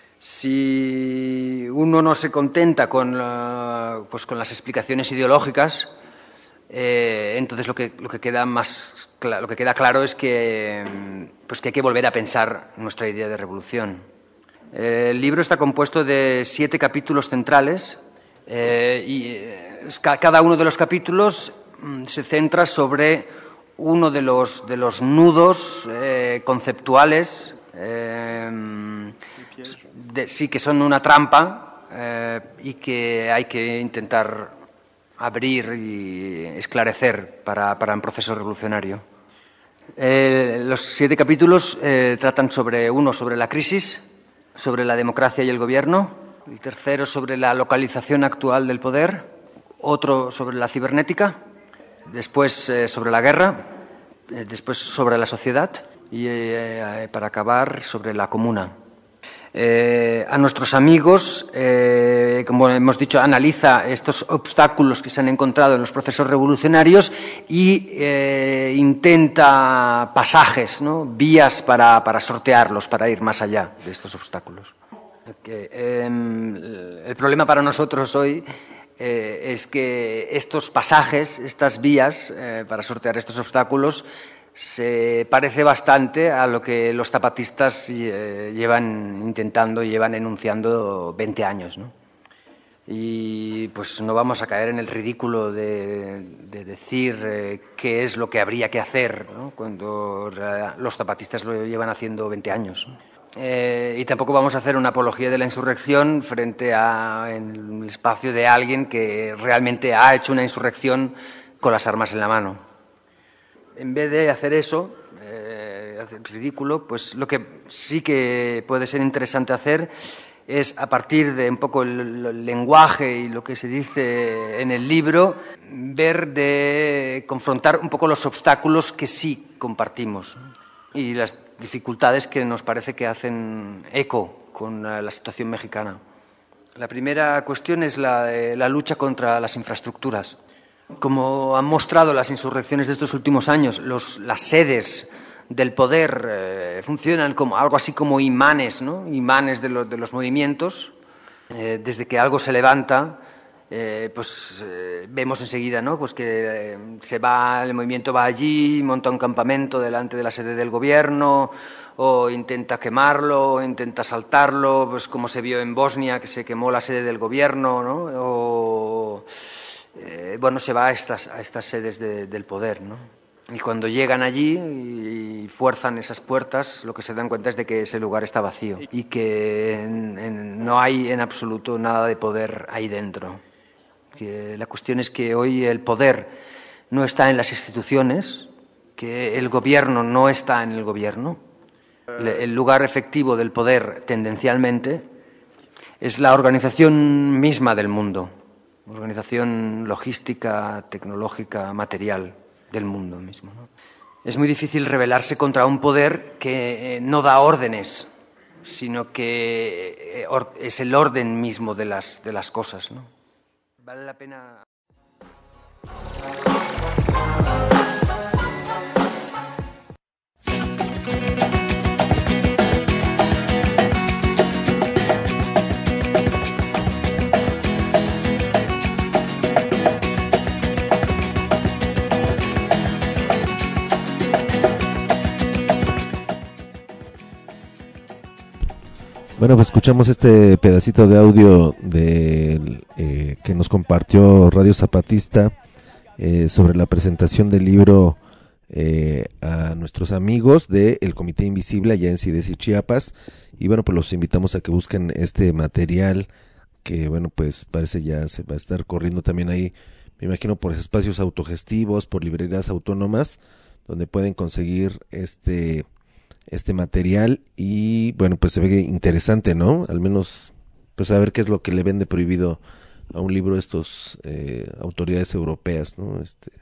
Si uno no se contenta con las explicaciones ideológicas, entonces lo que queda claro es que hay que volver a pensar nuestra idea de revolución. El libro está compuesto de 7 capítulos centrales y cada uno de los capítulos se centra sobre uno de los nudos conceptuales que son una trampa y que hay que intentar abrir y esclarecer para un proceso revolucionario. Los 7 capítulos tratan sobre la crisis, sobre la democracia y el gobierno, el tercero sobre la localización actual del poder, otro sobre la cibernética, después sobre la guerra, después sobre la sociedad y para acabar sobre la comuna. A nuestros amigos, como hemos dicho, analiza estos obstáculos que se han encontrado en los procesos revolucionarios y intenta pasajes, ¿no? Vías para sortearlos, para ir más allá de estos obstáculos. El problema para nosotros hoy es que estos pasajes, estas vías para sortear estos obstáculos, se parece bastante a lo que los zapatistas llevan intentando y llevan enunciando 20 años, ¿no? Y pues no vamos a caer en el ridículo de decir qué es lo que habría que hacer, ¿no? Cuando los zapatistas lo llevan haciendo 20 años, ¿no? Y tampoco vamos a hacer una apología de la insurrección frente en el espacio de alguien que realmente ha hecho una insurrección con las armas en la mano. En vez de hacer eso, hacer ridículo, pues lo que sí que puede ser interesante hacer es, a partir de un poco el lenguaje y lo que se dice en el libro, confrontar un poco los obstáculos que sí compartimos y las dificultades que nos parece que hacen eco con la situación mexicana. La primera cuestión es la lucha contra las infraestructuras. Como han mostrado las insurrecciones de estos últimos años, las sedes del poder funcionan como algo así como imanes, ¿no? Imanes de los movimientos. Desde que algo se levanta, vemos enseguida, ¿no? Pues que el movimiento va allí, monta un campamento delante de la sede del gobierno, o intenta quemarlo, o intenta asaltarlo, pues como se vio en Bosnia, que se quemó la sede del gobierno, ¿no? Se va a estas sedes del poder, ¿no? Y cuando llegan allí y fuerzan esas puertas, lo que se dan cuenta es de que ese lugar está vacío y que no hay en absoluto nada de poder ahí dentro. Que la cuestión es que hoy el poder no está en las instituciones, que el gobierno no está en el gobierno. El lugar efectivo del poder, tendencialmente, es la organización misma del mundo. Organización logística, tecnológica, material del mundo mismo, ¿no? Es muy difícil rebelarse contra un poder que no da órdenes, sino que es el orden mismo de las cosas, ¿no? Vale la pena. Bueno, pues escuchamos este pedacito de audio que nos compartió Radio Zapatista sobre la presentación del libro a nuestros amigos del Comité Invisible allá en Cides y Chiapas. Y bueno, pues los invitamos a que busquen este material que, bueno, pues parece ya se va a estar corriendo también ahí, me imagino, por espacios autogestivos, por librerías autónomas, donde pueden conseguir este material. Y bueno, pues se ve interesante, ¿no? Al menos pues a ver qué es lo que le ven de prohibido a un libro estos autoridades europeas, ¿no?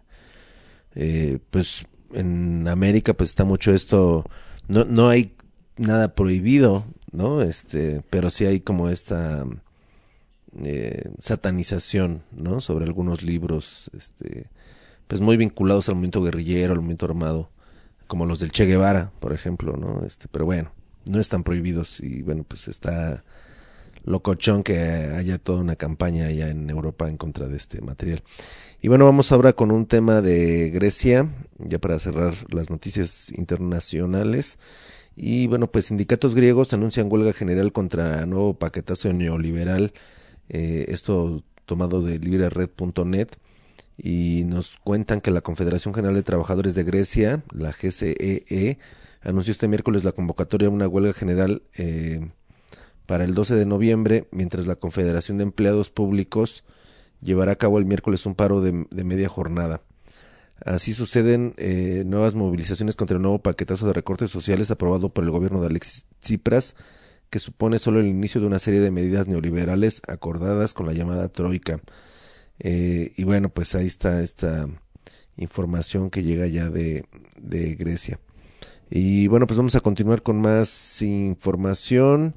Pues en América pues está mucho esto, no hay nada prohibido, ¿no? Pero sí hay como esta satanización, ¿no? Sobre algunos libros, pues muy vinculados al movimiento guerrillero, al movimiento armado, como los del Che Guevara, por ejemplo, ¿no? Pero bueno, no están prohibidos y bueno, pues está locochón que haya toda una campaña allá en Europa en contra de este material. Y bueno, vamos ahora con un tema de Grecia, ya para cerrar las noticias internacionales. Y bueno, pues sindicatos griegos anuncian huelga general contra nuevo paquetazo neoliberal, esto tomado de librered.net, y nos cuentan que la Confederación General de Trabajadores de Grecia, la GCEE, anunció este miércoles la convocatoria a una huelga general para el 12 de noviembre, mientras la Confederación de Empleados Públicos llevará a cabo el miércoles un paro de media jornada. Así suceden nuevas movilizaciones contra el nuevo paquetazo de recortes sociales aprobado por el gobierno de Alexis Tsipras, que supone solo el inicio de una serie de medidas neoliberales acordadas con la llamada Troika. Y bueno, pues ahí está esta información que llega ya de Grecia. Y bueno, pues vamos a continuar con más información.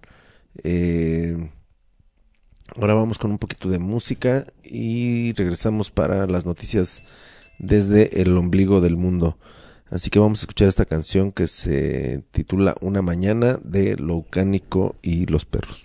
Ahora vamos con un poquito de música y regresamos para las noticias desde el ombligo del mundo. Así que vamos a escuchar esta canción que se titula Una Mañana, de Loucánico y Los Perros.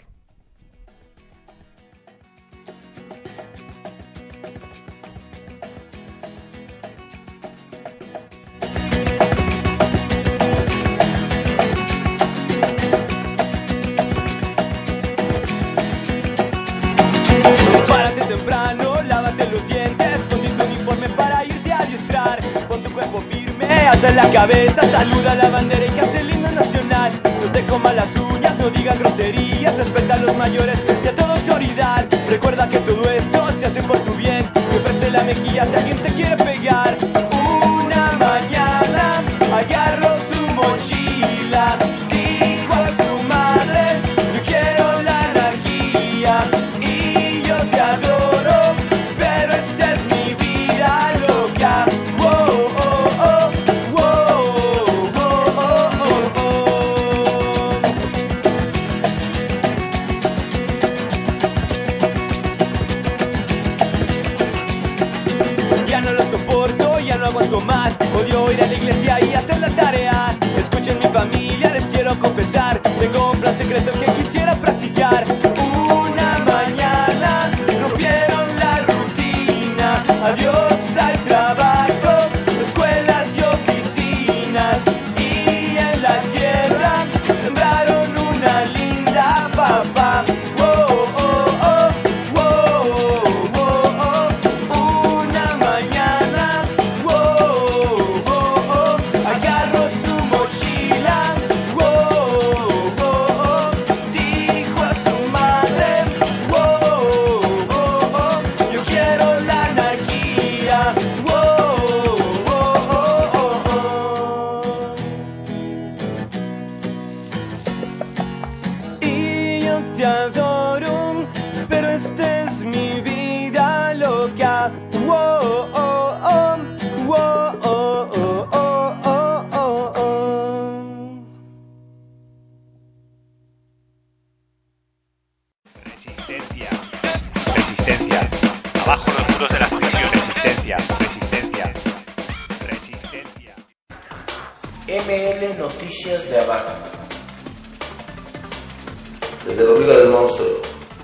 Párate temprano, lávate los dientes, ponte tu uniforme para irte a adiestrar. Pon tu cuerpo firme, alza la cabeza, saluda la bandera y canta el himno nacional. No te comas las uñas, no digas groserías, respeta a los mayores y a toda autoridad. Recuerda que todo esto se hace por tu bien, y ofrece la mejilla si alguien te quiere pegar. Una mañana agarró su mochila, dijo a su madre, yo quiero la anarquía. Te adoro, pero esta es mi vida loca. Wow, oh, oh, wow, oh, oh, oh, oh. Ya no lo soporto, ya no aguanto más. Odio ir a la iglesia y hacer la tarea. Escuchen mi familia, les quiero confesar, tengo un plan secreto que quisiera practicar. Una mañana rompieron la rutina, adiós al trabajo, escuelas y oficinas, y en la tierra sembraron una linda papa. Wow, oh, oh, wow, oh, oh. Una mañana, wow, oh, oh, agarró su mochila, wow, oh, oh, dijo a su madre, wow, oh, oh, yo quiero la anarquía, wow, oh, oh, oh, oh. Y yo te adoro, pero esta es mi vida loca, wow, oh, oh, wow, oh, oh, oh, oh, oh, oh. Resistencia. Resistencia. Abajo los muros de las prisiones. Resistencia. Resistencia. Resistencia. ML Noticias de Abajo. Desde el ombligo del monstruo.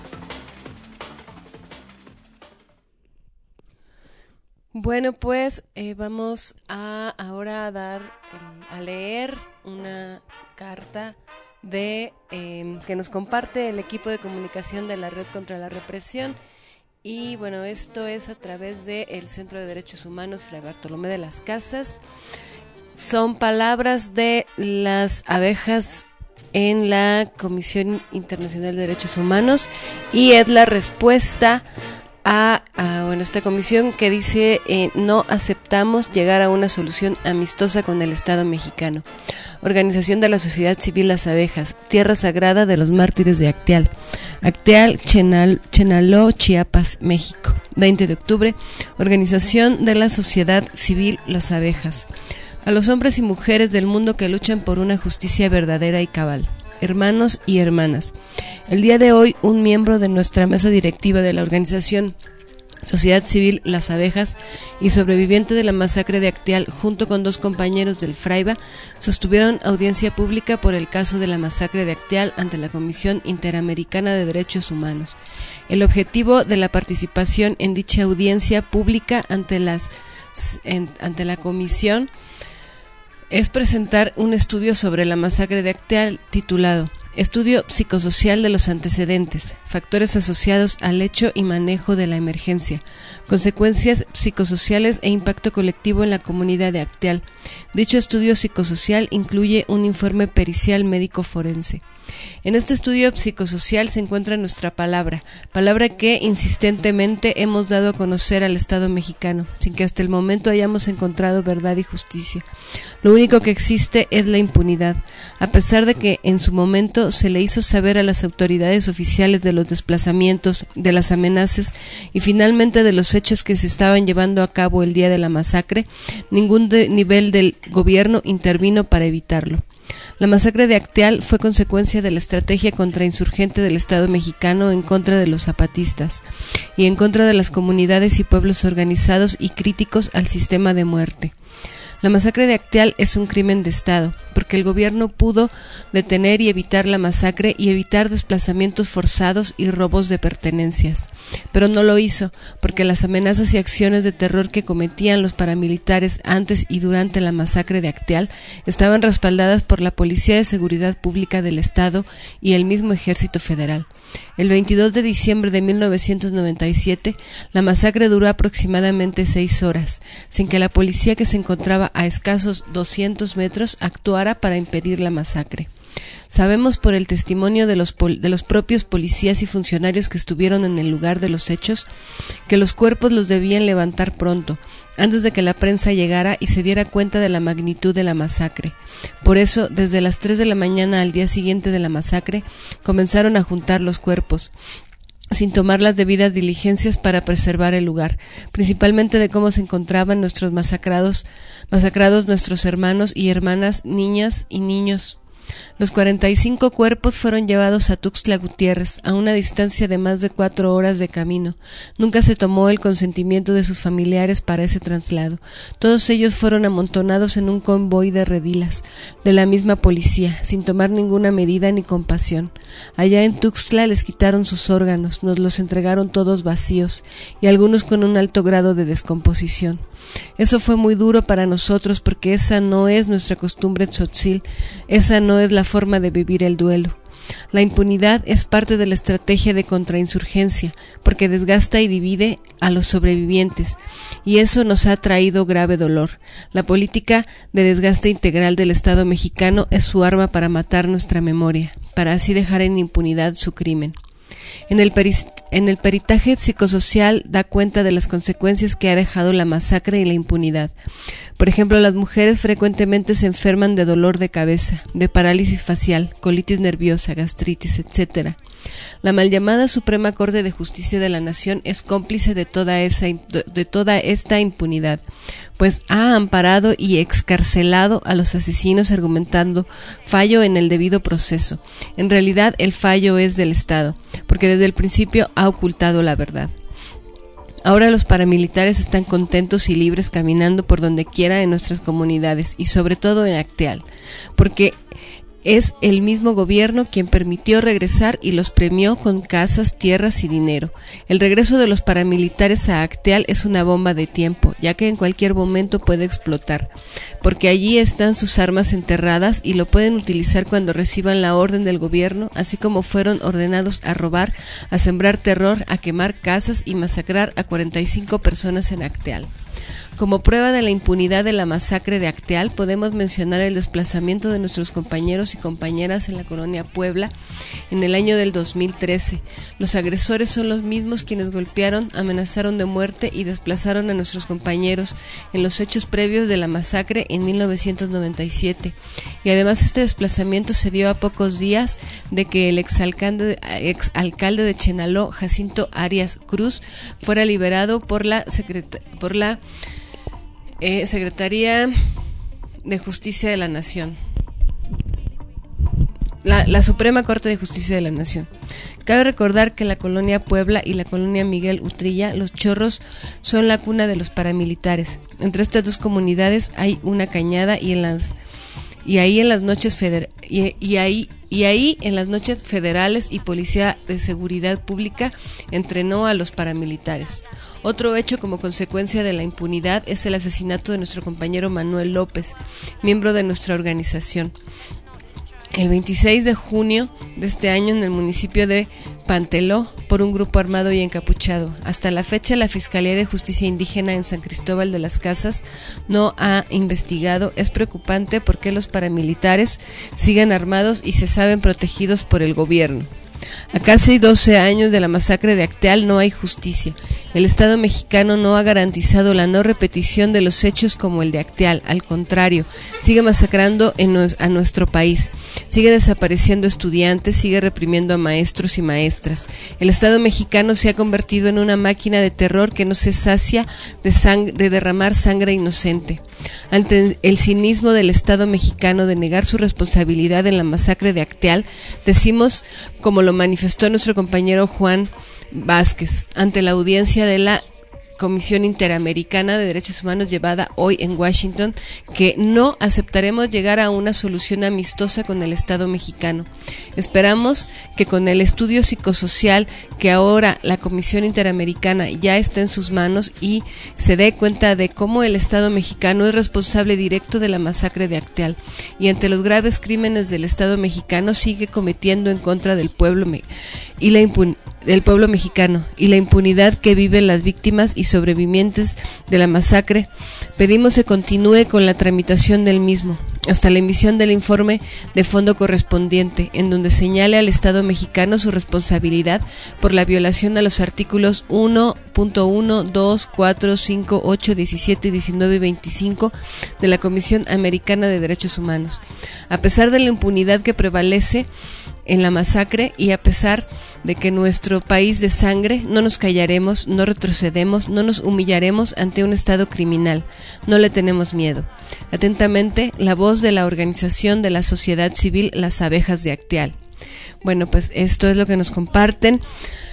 Bueno, pues vamos a ahora a leer una carta de que nos comparte el equipo de comunicación de la Red contra la Represión. Y bueno, esto es a través del Centro de Derechos Humanos Fray Bartolomé de las Casas. Son palabras de las abejas en la Comisión Internacional de Derechos Humanos y es la respuesta a esta comisión que dice no aceptamos llegar a una solución amistosa con el Estado mexicano. Organización de la Sociedad Civil Las Abejas, Tierra Sagrada de los Mártires de Acteal, Chenaló, Chiapas, México. 20 de octubre, Organización de la Sociedad Civil Las Abejas. A los hombres y mujeres del mundo que luchan por una justicia verdadera y cabal. hermanos y hermanas. El día de hoy, un miembro de nuestra mesa directiva de la organización Sociedad Civil Las Abejas y sobreviviente de la masacre de Acteal, junto con 2 compañeros del Fraiba, sostuvieron audiencia pública por el caso de la masacre de Acteal ante la Comisión Interamericana de Derechos Humanos. El objetivo de la participación en dicha audiencia pública ante la comisión es presentar un estudio sobre la masacre de Acteal titulado Estudio psicosocial de los antecedentes, factores asociados al hecho y manejo de la emergencia, consecuencias psicosociales e impacto colectivo en la comunidad de Acteal. Dicho estudio psicosocial incluye un informe pericial médico forense. En este estudio psicosocial se encuentra nuestra palabra que insistentemente hemos dado a conocer al Estado mexicano, sin que hasta el momento hayamos encontrado verdad y justicia. Lo único que existe es la impunidad, a pesar de que en su momento se le hizo saber a las autoridades oficiales de los desplazamientos, de las amenazas y finalmente de los hechos que se estaban llevando a cabo el día de la masacre. Ningún nivel del gobierno intervino para evitarlo. La masacre de Acteal fue consecuencia de la estrategia contrainsurgente del Estado mexicano en contra de los zapatistas y en contra de las comunidades y pueblos organizados y críticos al sistema de muerte. La masacre de Acteal es un crimen de Estado, porque el gobierno pudo detener y evitar la masacre y evitar desplazamientos forzados y robos de pertenencias. Pero no lo hizo, porque las amenazas y acciones de terror que cometían los paramilitares antes y durante la masacre de Acteal estaban respaldadas por la Policía de Seguridad Pública del Estado y el mismo Ejército Federal. El 22 de diciembre de 1997, la masacre duró aproximadamente 6 horas, sin que la policía, que se encontraba a escasos 200 metros, actuara para impedir la masacre. Sabemos por el testimonio de los propios policías y funcionarios que estuvieron en el lugar de los hechos que los cuerpos los debían levantar pronto, antes de que la prensa llegara y se diera cuenta de la magnitud de la masacre. Por eso, desde las 3 de la mañana al día siguiente de la masacre, comenzaron a juntar los cuerpos, sin tomar las debidas diligencias para preservar el lugar, principalmente de cómo se encontraban nuestros masacrados nuestros hermanos y hermanas, niñas y niños. Los 45 cuerpos fueron llevados a Tuxtla Gutiérrez, a una distancia de más de 4 horas de camino. Nunca se tomó el consentimiento de sus familiares para ese traslado. Todos ellos fueron amontonados en un convoy de redilas de la misma policía, sin tomar ninguna medida ni compasión. Allá en Tuxtla les quitaron sus órganos, nos los entregaron todos vacíos y algunos con un alto grado de descomposición. Eso fue muy duro para nosotros, porque esa no es nuestra costumbre tzotzil, esa no es la forma de vivir el duelo. La impunidad es parte de la estrategia de contrainsurgencia, porque desgasta y divide a los sobrevivientes, y eso nos ha traído grave dolor. La política de desgaste integral del Estado mexicano es su arma para matar nuestra memoria, para así dejar en impunidad su crimen. En el peritaje psicosocial da cuenta de las consecuencias que ha dejado la masacre y la impunidad. Por ejemplo, las mujeres frecuentemente se enferman de dolor de cabeza, de parálisis facial, colitis nerviosa, gastritis, etc. La mal llamada Suprema Corte de Justicia de la Nación es cómplice de toda esta impunidad, pues ha amparado y excarcelado a los asesinos argumentando fallo en el debido proceso. En realidad, el fallo es del Estado, porque desde el principio ha ocultado la verdad. Ahora los paramilitares están contentos y libres caminando por donde quiera en nuestras comunidades y sobre todo en Acteal, porque es el mismo gobierno quien permitió regresar y los premió con casas, tierras y dinero. El regreso de los paramilitares a Acteal es una bomba de tiempo, ya que en cualquier momento puede explotar, porque allí están sus armas enterradas y lo pueden utilizar cuando reciban la orden del gobierno, así como fueron ordenados a robar, a sembrar terror, a quemar casas y masacrar a 45 personas en Acteal. Como prueba de la impunidad de la masacre de Acteal, podemos mencionar el desplazamiento de nuestros compañeros y compañeras en la colonia Puebla en el año del 2013. Los agresores son los mismos quienes golpearon, amenazaron de muerte y desplazaron a nuestros compañeros en los hechos previos de la masacre en 1997. Y además este desplazamiento se dio a pocos días de que el exalcalde de Chenaló, Jacinto Arias Cruz, fuera liberado por la Secretaría de Justicia de la Nación. la Suprema Corte de Justicia de la Nación. Cabe recordar que la colonia Puebla y la colonia Miguel Utrilla, Los Chorros, son la cuna de los paramilitares. Entre estas dos comunidades hay una cañada ahí en las noches federales y Policía de Seguridad Pública entrenó a los paramilitares. Otro hecho como consecuencia de la impunidad es el asesinato de nuestro compañero Manuel López, miembro de nuestra organización, el 26 de junio de este año en el municipio de Panteló por un grupo armado y encapuchado. Hasta la fecha, la Fiscalía de Justicia Indígena en San Cristóbal de las Casas no ha investigado. Es preocupante porque los paramilitares siguen armados y se saben protegidos por el gobierno. A casi 12 años de la masacre de Acteal no hay justicia. El Estado mexicano no ha garantizado la no repetición de los hechos como el de Acteal. Al contrario, sigue masacrando a nuestro país. Sigue desapareciendo estudiantes, sigue reprimiendo a maestros y maestras. El Estado mexicano se ha convertido en una máquina de terror que no se sacia de derramar sangre inocente. Ante el cinismo del Estado mexicano de negar su responsabilidad en la masacre de Acteal, decimos, como lo manifestó nuestro compañero Juan Vázquez, ante la audiencia de la Comisión Interamericana de Derechos Humanos llevada hoy en Washington, que no aceptaremos llegar a una solución amistosa con el Estado mexicano. Esperamos que con el estudio psicosocial que ahora la Comisión Interamericana ya está en sus manos y se dé cuenta de cómo el Estado mexicano es responsable directo de la masacre de Acteal y ante los graves crímenes del Estado mexicano sigue cometiendo en contra del pueblo del pueblo mexicano y la impunidad que viven las víctimas y sobrevivientes de la masacre, pedimos se continúe con la tramitación del mismo hasta la emisión del informe de fondo correspondiente, en donde señale al Estado mexicano su responsabilidad por la violación a los artículos 1.1, 2, 4, 5, 8, 17, 19 y 25 de la Comisión Americana de Derechos Humanos. A pesar de la impunidad que prevalece en la masacre y a pesar de que nuestro país de sangre, no nos callaremos, no retrocedemos, no nos humillaremos ante un Estado criminal, no le tenemos miedo. Atentamente, la voz de la organización de la sociedad civil Las Abejas de Acteal. Bueno, pues esto es lo que nos comparten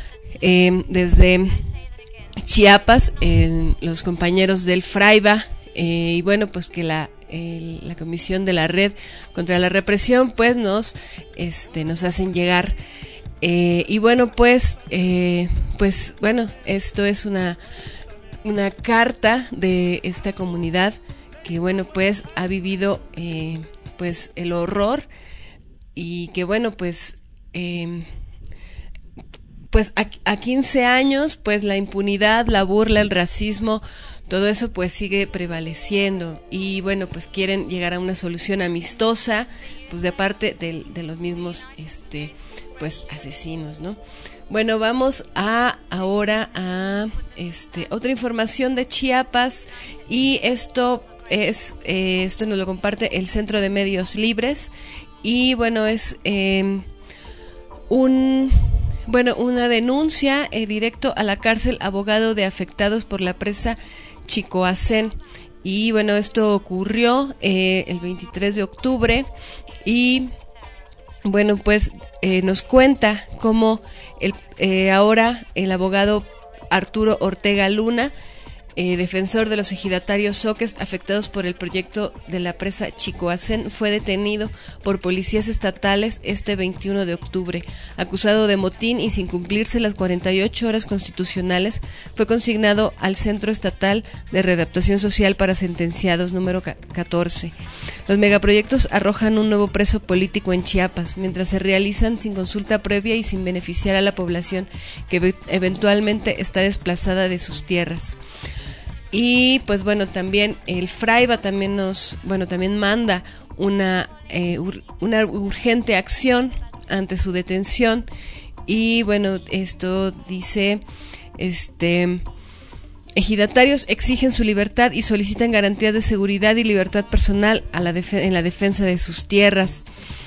desde Chiapas, los compañeros del Fraiba, y bueno, pues que la Comisión de la Red contra la Represión pues nos hacen llegar y bueno pues bueno, esto es una carta de esta comunidad que bueno pues ha vivido pues el horror y que bueno pues a 15 años pues la impunidad, la burla, el racismo, todo eso pues sigue prevaleciendo y bueno pues quieren llegar a una solución amistosa pues de parte de los mismos pues asesinos, ¿no? Bueno, vamos ahora a otra información de Chiapas y esto nos lo comparte el Centro de Medios Libres y bueno es una denuncia directo a la cárcel abogado de afectados por la presa Chicoacén y bueno esto ocurrió el 23 de octubre y bueno pues nos cuenta cómo ahora el abogado Arturo Ortega Luna, defensor de los ejidatarios zoques afectados por el proyecto de la presa Chicoacén, fue detenido por policías estatales este 21 de octubre. Acusado de motín y sin cumplirse las 48 horas constitucionales, fue consignado al Centro Estatal de Readaptación Social para Sentenciados número 14. Los megaproyectos arrojan un nuevo preso político en Chiapas, mientras se realizan sin consulta previa y sin beneficiar a la población que eventualmente está desplazada de sus tierras. Y pues bueno, también el Fraiba también manda una urgente acción ante su detención y bueno, esto dice ejidatarios exigen su libertad y solicitan garantías de seguridad y libertad personal en la defensa de sus tierras.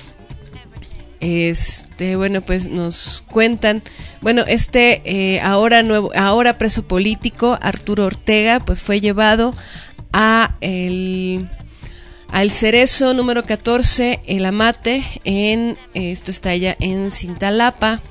Bueno, pues nos cuentan, bueno, ahora preso político, Arturo Ortega, pues fue llevado a al Cerezo número 14, el Amate, esto está allá en Cintalapa.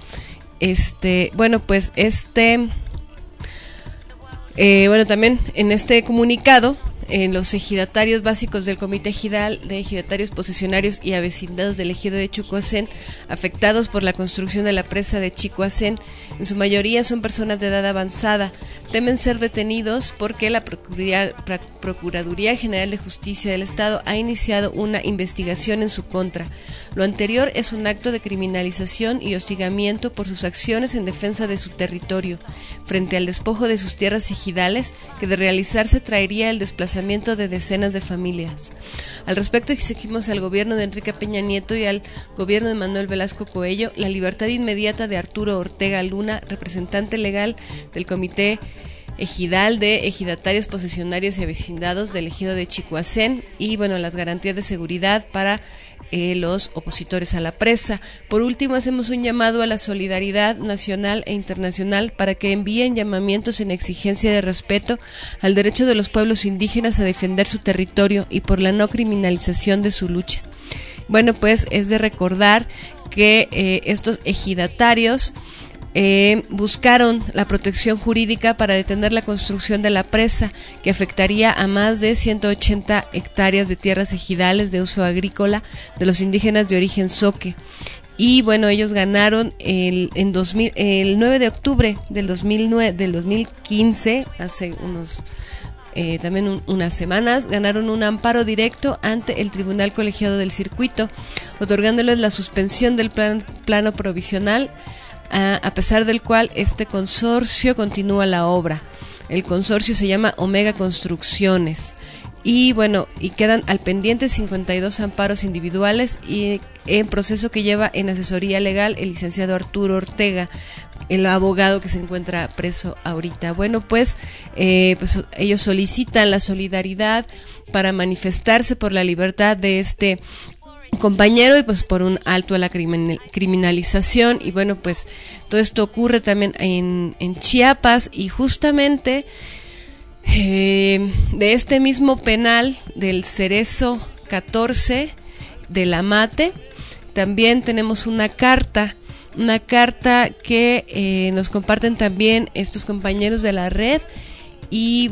También en este comunicado, los ejidatarios básicos del Comité Ejidal de Ejidatarios Posesionarios y Avecindados del Ejido de Chicoacén, afectados por la construcción de la presa de Chicoacén, en su mayoría son personas de edad avanzada, temen ser detenidos porque la Procuraduría General de Justicia del Estado ha iniciado una investigación en su contra. Lo anterior es un acto de criminalización y hostigamiento por sus acciones en defensa de su territorio, frente al despojo de sus tierras ejidales, que de realizarse traería el desplazamiento de decenas de familias. Al respecto, exigimos al gobierno de Enrique Peña Nieto y al gobierno de Manuel Velasco Coello la libertad inmediata de Arturo Ortega Luna, representante legal del Comité Ejidal de Ejidatarios Posesionarios y Avecindados del Ejido de Chicoacén, y las garantías de seguridad para los opositores a la presa. Por último, hacemos un llamado a la solidaridad nacional e internacional para que envíen llamamientos en exigencia de respeto al derecho de los pueblos indígenas a defender su territorio y por la no criminalización de su lucha. Es de recordar que estos ejidatarios buscaron la protección jurídica para detener la construcción de la presa, que afectaría a más de 180 hectáreas de tierras ejidales de uso agrícola de los indígenas de origen zoque. Y ellos ganaron el 9 de octubre del 2015, hace unas semanas, ganaron un amparo directo ante el Tribunal Colegiado del Circuito, otorgándoles la suspensión del plano provisional, a pesar del cual este consorcio continúa la obra. El consorcio se llama Omega Construcciones. Y quedan al pendiente 52 amparos individuales y en proceso que lleva en asesoría legal el licenciado Arturo Ortega, el abogado que se encuentra preso ahorita. Ellos solicitan la solidaridad para manifestarse por la libertad de este compañero y por un alto a la criminalización. Y todo esto ocurre también en Chiapas, y justamente de este mismo penal del Cerezo 14 del Amate también tenemos una carta que nos comparten también estos compañeros de la red. Y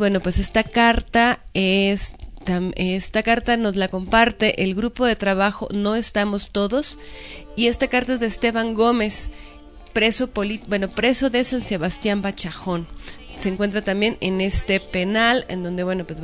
esta carta nos la comparte el grupo de trabajo No Estamos Todos, y esta carta es de Esteban Gómez, preso de San Sebastián Bachajón. Se encuentra también en este penal, en donde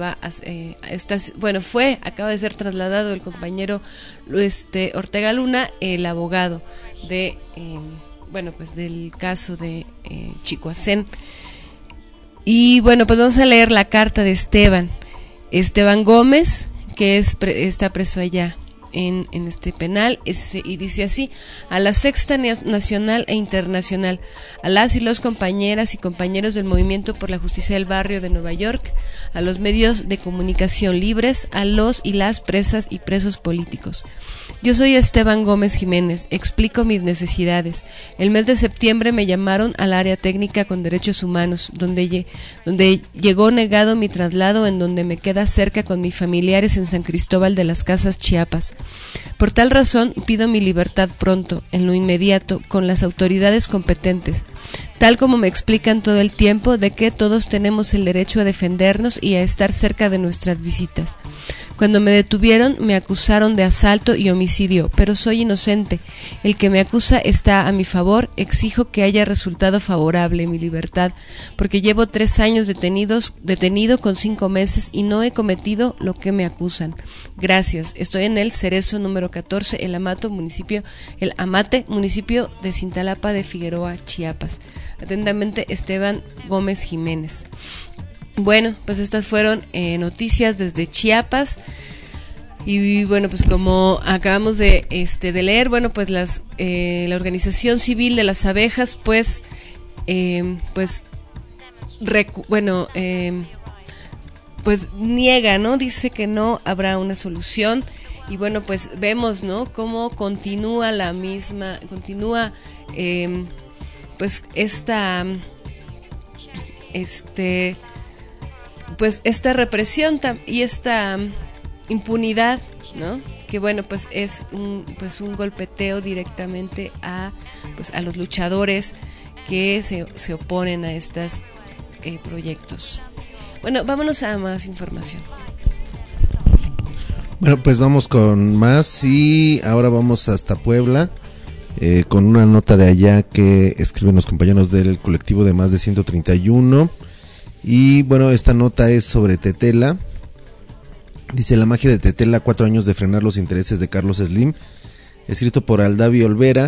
acaba de ser trasladado el compañero Ortega Luna, el abogado de del caso de Chicoacén. Y vamos a leer la carta de Esteban Gómez, que está preso allá en este penal, y dice así: a la Sexta Nacional e Internacional, a las y los compañeras y compañeros del Movimiento por la Justicia del Barrio de Nueva York, a los medios de comunicación libres, a los y las presas y presos políticos. Yo soy Esteban Gómez Jiménez, explico mis necesidades. El mes de septiembre me llamaron al área técnica con derechos humanos, donde llegó negado mi traslado, en donde me queda cerca con mis familiares en San Cristóbal de las Casas, Chiapas. Por tal razón pido mi libertad pronto, en lo inmediato, con las autoridades competentes, tal como me explican todo el tiempo de que todos tenemos el derecho a defendernos y a estar cerca de nuestras visitas. Cuando me detuvieron me acusaron de asalto y homicidio, pero soy inocente. El que me acusa está a mi favor. Exijo que haya resultado favorable mi libertad, porque llevo 3 años detenido con 5 meses y no he cometido lo que me acusan. Gracias. Estoy en el Cerezo número 14, el Amate, municipio de Cintalapa de Figueroa, Chiapas. Atentamente, Esteban Gómez Jiménez. Estas fueron noticias desde Chiapas. Y como acabamos de leer, la Organización Civil de las Abejas niega, ¿no? Dice que no habrá una solución. Y vemos, ¿no?, cómo continúa esta represión y esta impunidad ¿no? Que bueno, pues es un golpeteo directamente a los luchadores que se oponen a estos proyectos. Bueno, vámonos a más información. Bueno, pues vamos con más y ahora vamos hasta Puebla con una nota de allá que escriben los compañeros del colectivo de Más de 131. Y bueno, esta nota es sobre Tetela. Dice: la magia de Tetela, 4 años de frenar los intereses de Carlos Slim, escrito por Aldavi Olvera.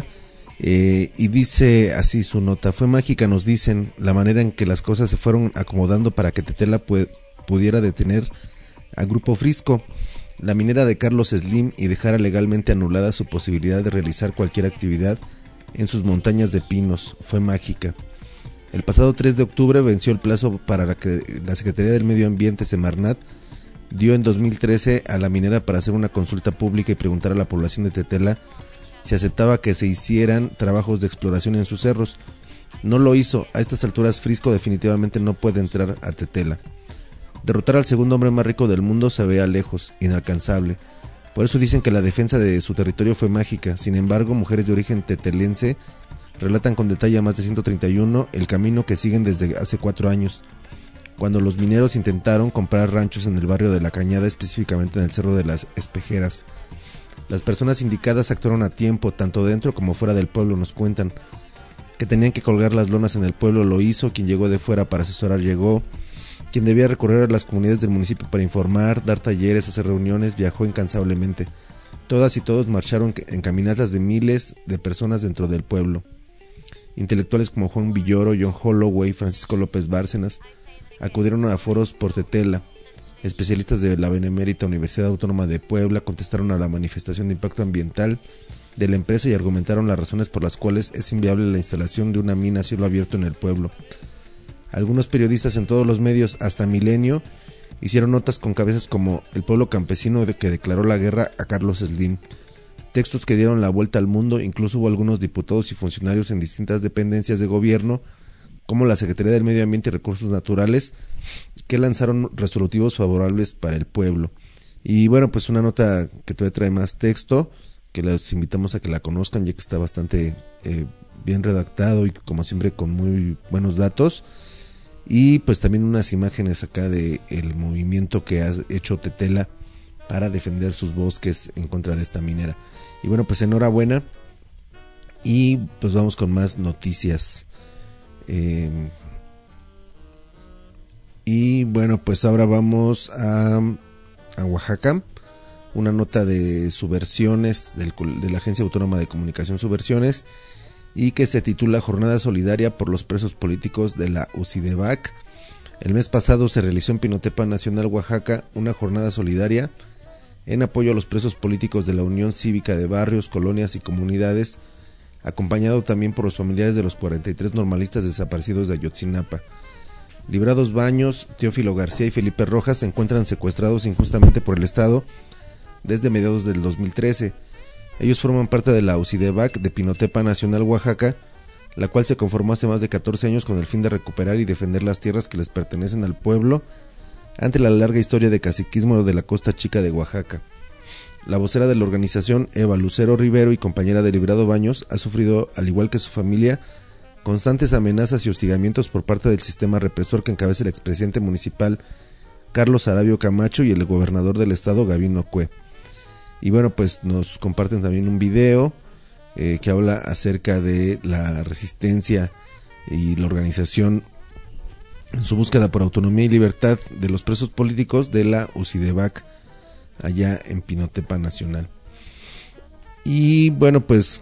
Y dice así su nota: fue mágica, nos dicen, la manera en que las cosas se fueron acomodando para que Tetela pudiera detener a Grupo Frisco, la minera de Carlos Slim, y dejara legalmente anulada su posibilidad de realizar cualquier actividad en sus montañas de pinos. Fue mágica. El pasado 3 de octubre venció el plazo para que la Secretaría del Medio Ambiente, Semarnat, dio en 2013 a la minera para hacer una consulta pública y preguntar a la población de Tetela si aceptaba que se hicieran trabajos de exploración en sus cerros. No lo hizo. A estas alturas Frisco definitivamente no puede entrar a Tetela. Derrotar al segundo hombre más rico del mundo se veía lejos, inalcanzable. Por eso dicen que la defensa de su territorio fue mágica. Sin embargo, mujeres de origen tetelense relatan con detalle a Más de 131 el camino que siguen desde hace 4 años, cuando los mineros intentaron comprar ranchos en el barrio de La Cañada, específicamente en el Cerro de las Espejeras. Las personas indicadas actuaron a tiempo, tanto dentro como fuera del pueblo. Nos cuentan que tenían que colgar las lonas en el pueblo, lo hizo. Quien llegó de fuera para asesorar llegó. Quien debía recorrer a las comunidades del municipio para informar, dar talleres, hacer reuniones, viajó incansablemente. Todas y todos marcharon en caminatas de miles de personas dentro del pueblo. Intelectuales como Juan Villoro, John Holloway, Francisco López Bárcenas acudieron a foros por Tetela. Especialistas de la Benemérita Universidad Autónoma de Puebla contestaron a la manifestación de impacto ambiental de la empresa y argumentaron las razones por las cuales es inviable la instalación de una mina a cielo abierto en el pueblo. Algunos periodistas en todos los medios, hasta Milenio, hicieron notas con cabezas como "El pueblo campesino que declaró la guerra a Carlos Slim", textos que dieron la vuelta al mundo. Incluso hubo algunos diputados y funcionarios en distintas dependencias de gobierno, como la Secretaría del Medio Ambiente y Recursos Naturales, que lanzaron resolutivos favorables para el pueblo. Y bueno, pues una nota que todavía trae más texto, que les invitamos a que la conozcan, ya que está bastante bien redactado y como siempre con muy buenos datos. Y pues también unas imágenes acá de el movimiento que ha hecho Tetela para defender sus bosques en contra de esta minera. Y bueno, pues enhorabuena. Y pues vamos con más noticias. Y bueno, pues ahora vamos a Oaxaca. Una nota de Subversiones, de la Agencia Autónoma de Comunicación Subversiones, y que se titula Jornada Solidaria por los Presos Políticos de la UCIDEVAC. El mes pasado se realizó en Pinotepa Nacional, Oaxaca, una jornada solidaria en apoyo a los presos políticos de la Unión Cívica de Barrios, Colonias y Comunidades, acompañado también por los familiares de los 43 normalistas desaparecidos de Ayotzinapa. Librados Baños, Teófilo García y Felipe Rojas se encuentran secuestrados injustamente por el Estado desde mediados del 2013. Ellos forman parte de la UCIDEVAC de Pinotepa Nacional, Oaxaca, la cual se conformó hace más de 14 años con el fin de recuperar y defender las tierras que les pertenecen al pueblo ante la larga historia de caciquismo de la Costa Chica de Oaxaca. La vocera de la organización, Eva Lucero Rivero, y compañera de Librado Baños, ha sufrido, al igual que su familia, constantes amenazas y hostigamientos por parte del sistema represor que encabeza el expresidente municipal Carlos Arabio Camacho y el gobernador del estado, Gavino Cue. Y bueno, pues nos comparten también un video que habla acerca de la resistencia y la organización en su búsqueda por autonomía y libertad de los presos políticos de la UCIDEVAC allá en Pinotepa Nacional. Y bueno, pues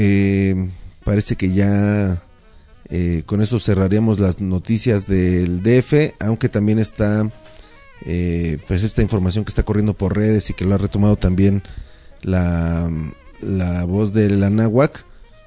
parece que ya con eso cerraríamos las noticias del DF, aunque también está pues esta información que está corriendo por redes y que lo ha retomado también la voz de la Náhuac,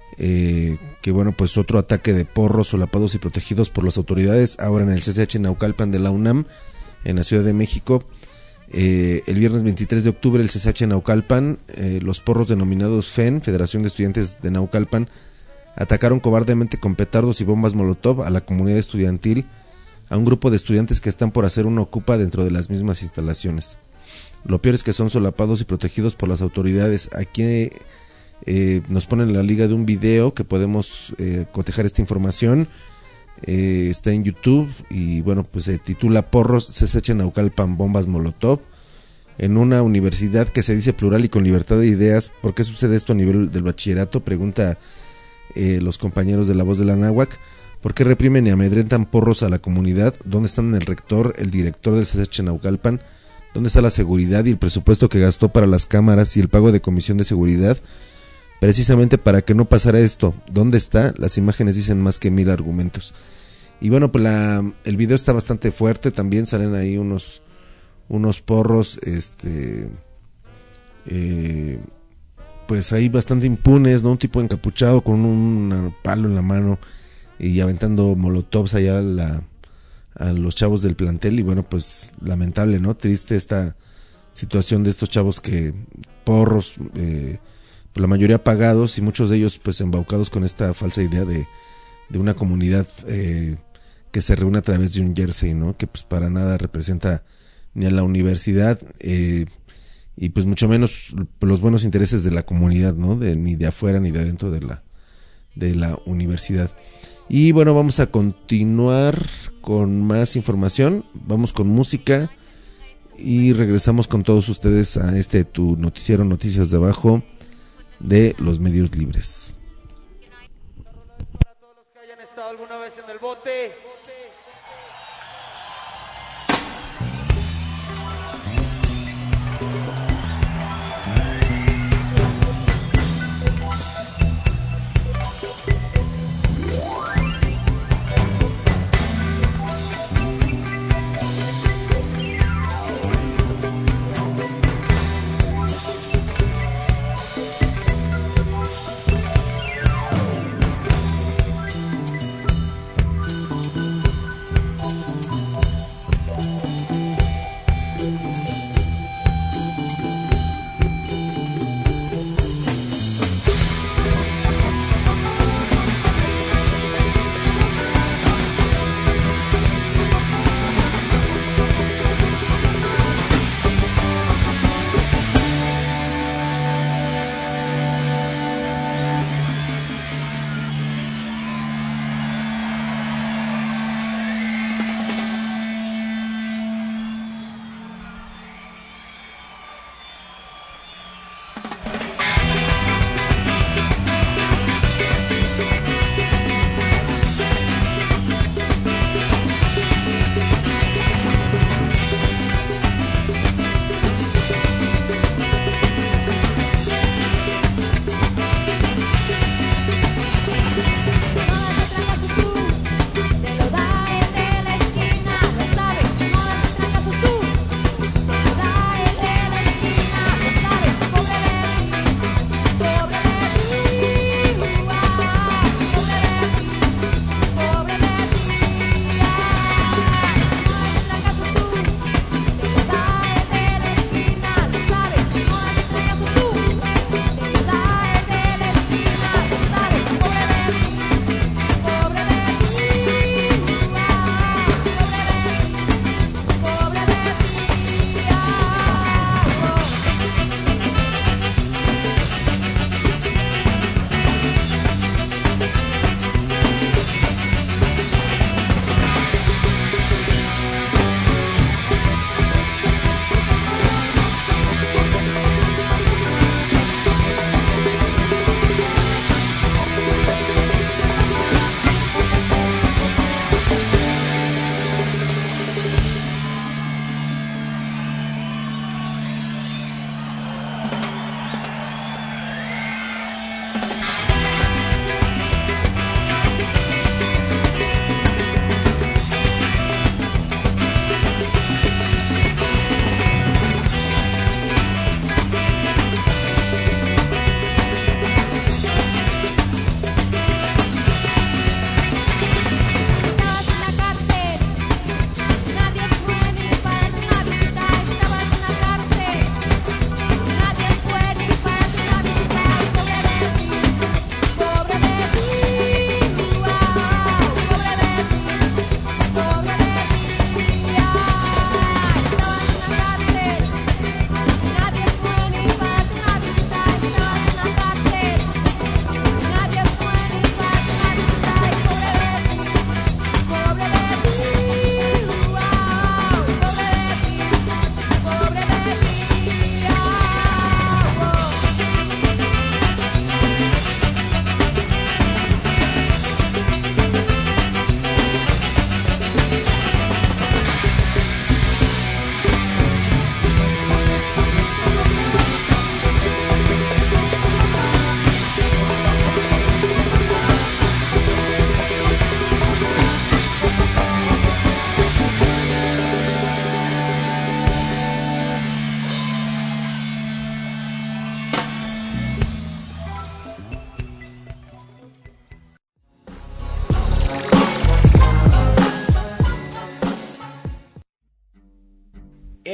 que bueno, pues otro ataque de porros solapados y protegidos por las autoridades ahora en el CCH Naucalpan de la UNAM en la Ciudad de México. El viernes 23 de octubre el CCH Naucalpan, los porros denominados FEN, Federación de Estudiantes de Naucalpan, atacaron cobardemente con petardos y bombas molotov a la comunidad estudiantil, a un grupo de estudiantes que están por hacer una ocupa dentro de las mismas instalaciones. Lo peor es que son solapados y protegidos por las autoridades. Aquí nos ponen la liga de un video que podemos cotejar esta información. Está en YouTube y bueno, pues se titula Porros, CCH Naucalpan, bombas Molotov. En una universidad que se dice plural y con libertad de ideas, ¿por qué sucede esto a nivel del bachillerato? Pregunta los compañeros de La Voz de la Náhuac. ¿Por qué reprimen y amedrentan porros a la comunidad? ¿Dónde están el rector, el director del CCH Naucalpan? ¿Dónde está la seguridad y el presupuesto que gastó para las cámaras y el pago de comisión de seguridad? Precisamente para que no pasara esto. ¿Dónde está? Las imágenes dicen más que 1000 argumentos. Y bueno, pues el video está bastante fuerte. También salen ahí unos porros, pues ahí bastante impunes, ¿no? Un tipo encapuchado con un palo en la mano y aventando molotovs allá a los chavos del plantel. Y bueno, pues lamentable, ¿no? Triste esta situación de estos chavos que porros, la mayoría pagados y muchos de ellos pues embaucados con esta falsa idea de una comunidad que se reúne a través de un jersey, ¿no? Que pues para nada representa ni a la universidad y pues mucho menos los buenos intereses de la comunidad, ¿no? Ni de afuera ni de adentro de la universidad. Y bueno, vamos a continuar con más información, vamos con música y regresamos con todos ustedes a tu noticiero Noticias de Abajo de los medios libres. Para todos los que hayan estado alguna vez en el bote.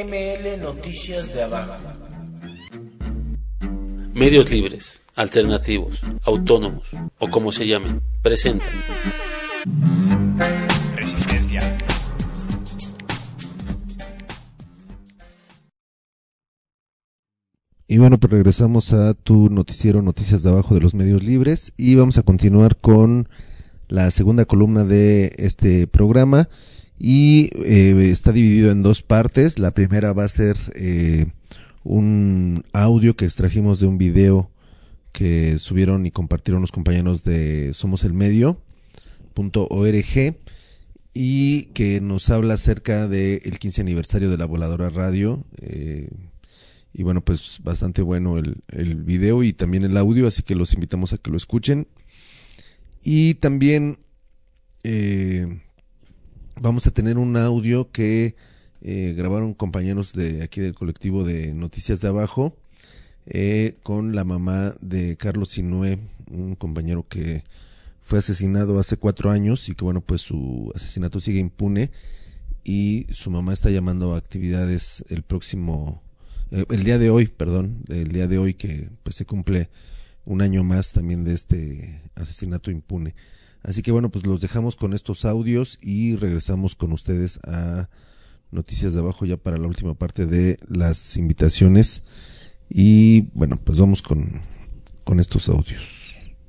ML Noticias de Abajo. Medios libres, alternativos, autónomos o como se llamen, presentan Resistencia. Y bueno, pues regresamos a tu noticiero Noticias de Abajo de los Medios Libres y vamos a continuar con la segunda columna de este programa y está dividido en dos partes. La primera va a ser un audio que extrajimos de un video que subieron y compartieron los compañeros de somoselmedio.org y que nos habla acerca del 15 aniversario de La Voladora Radio. Y bueno, pues bastante bueno el video y también el audio, así que los invitamos a que lo escuchen. Y también vamos a tener un audio que grabaron compañeros de aquí del colectivo de Noticias de Abajo con la mamá de Carlos Sinué, un compañero que fue asesinado hace 4 años y que bueno, pues su asesinato sigue impune y su mamá está llamando a actividades el día de hoy que pues se cumple un año más también de este asesinato impune. Así que bueno, pues los dejamos con estos audios y regresamos con ustedes a Noticias de Abajo ya para la última parte de las invitaciones. Y bueno, pues vamos con estos audios.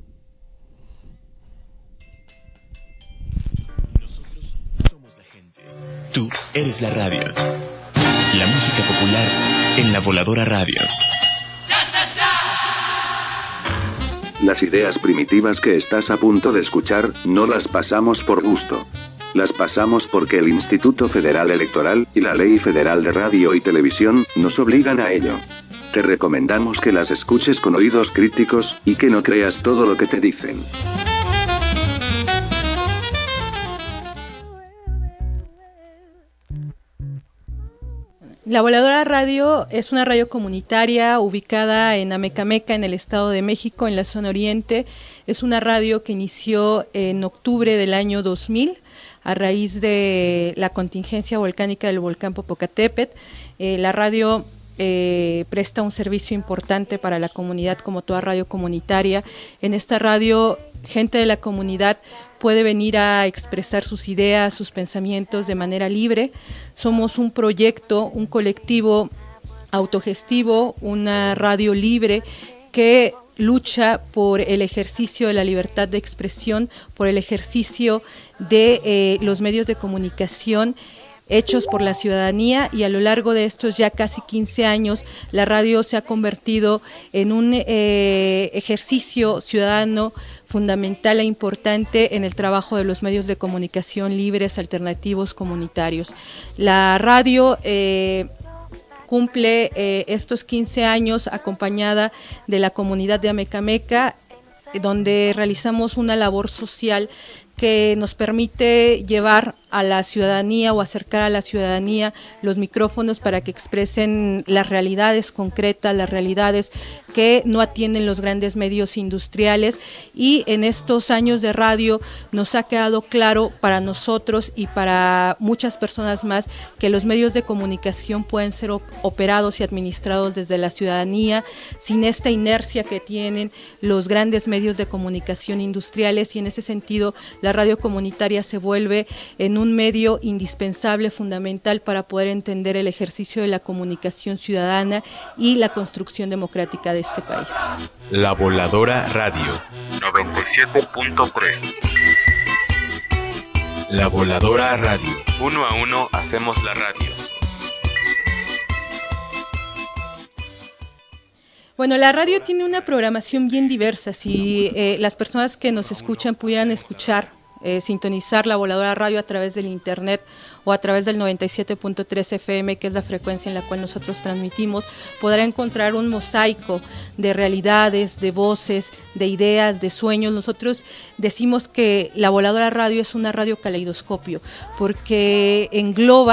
Nosotros somos la gente. Tú eres la radio. La música popular en La Voladora Radio. Las ideas primitivas que estás a punto de escuchar, no las pasamos por gusto. Las pasamos porque el Instituto Federal Electoral y la Ley Federal de Radio y Televisión nos obligan a ello. Te recomendamos que las escuches con oídos críticos y que no creas todo lo que te dicen. La Voladora Radio es una radio comunitaria ubicada en Amecameca, en el Estado de México, en la zona oriente. Es una radio que inició en octubre del año 2000 a raíz de la contingencia volcánica del volcán Popocatépetl. La radio presta un servicio importante para la comunidad como toda radio comunitaria. En esta radio, gente de la comunidad puede venir a expresar sus ideas, sus pensamientos de manera libre. Somos un proyecto, un colectivo autogestivo, una radio libre que lucha por el ejercicio de la libertad de expresión, por el ejercicio de los medios de comunicación hechos por la ciudadanía, y a lo largo de estos ya casi 15 años la radio se ha convertido en un ejercicio ciudadano fundamental e importante en el trabajo de los medios de comunicación libres, alternativos, comunitarios. La radio cumple estos 15 años acompañada de la comunidad de Amecameca, donde realizamos una labor social que nos permite llevar a la ciudadanía o acercar a la ciudadanía los micrófonos para que expresen las realidades concretas, las realidades que no atienden los grandes medios industriales. Y en estos años de radio nos ha quedado claro para nosotros y para muchas personas más que los medios de comunicación pueden ser operados y administrados desde la ciudadanía sin esta inercia que tienen los grandes medios de comunicación industriales, y en ese sentido la radio comunitaria se vuelve en un medio indispensable, fundamental para poder entender el ejercicio de la comunicación ciudadana y la construcción democrática de este país. La Voladora Radio 97.3. La Voladora Radio. 1 a 1 hacemos la radio. Bueno, la radio tiene una programación bien diversa. Si las personas que nos escuchan pudieran escuchar, sintonizar La Voladora Radio a través del internet o a través del 97.3 FM, que es la frecuencia en la cual nosotros transmitimos, podrá encontrar un mosaico de realidades, de voces, de ideas, de sueños. Nosotros decimos que La Voladora Radio es una radio caleidoscopio, porque engloba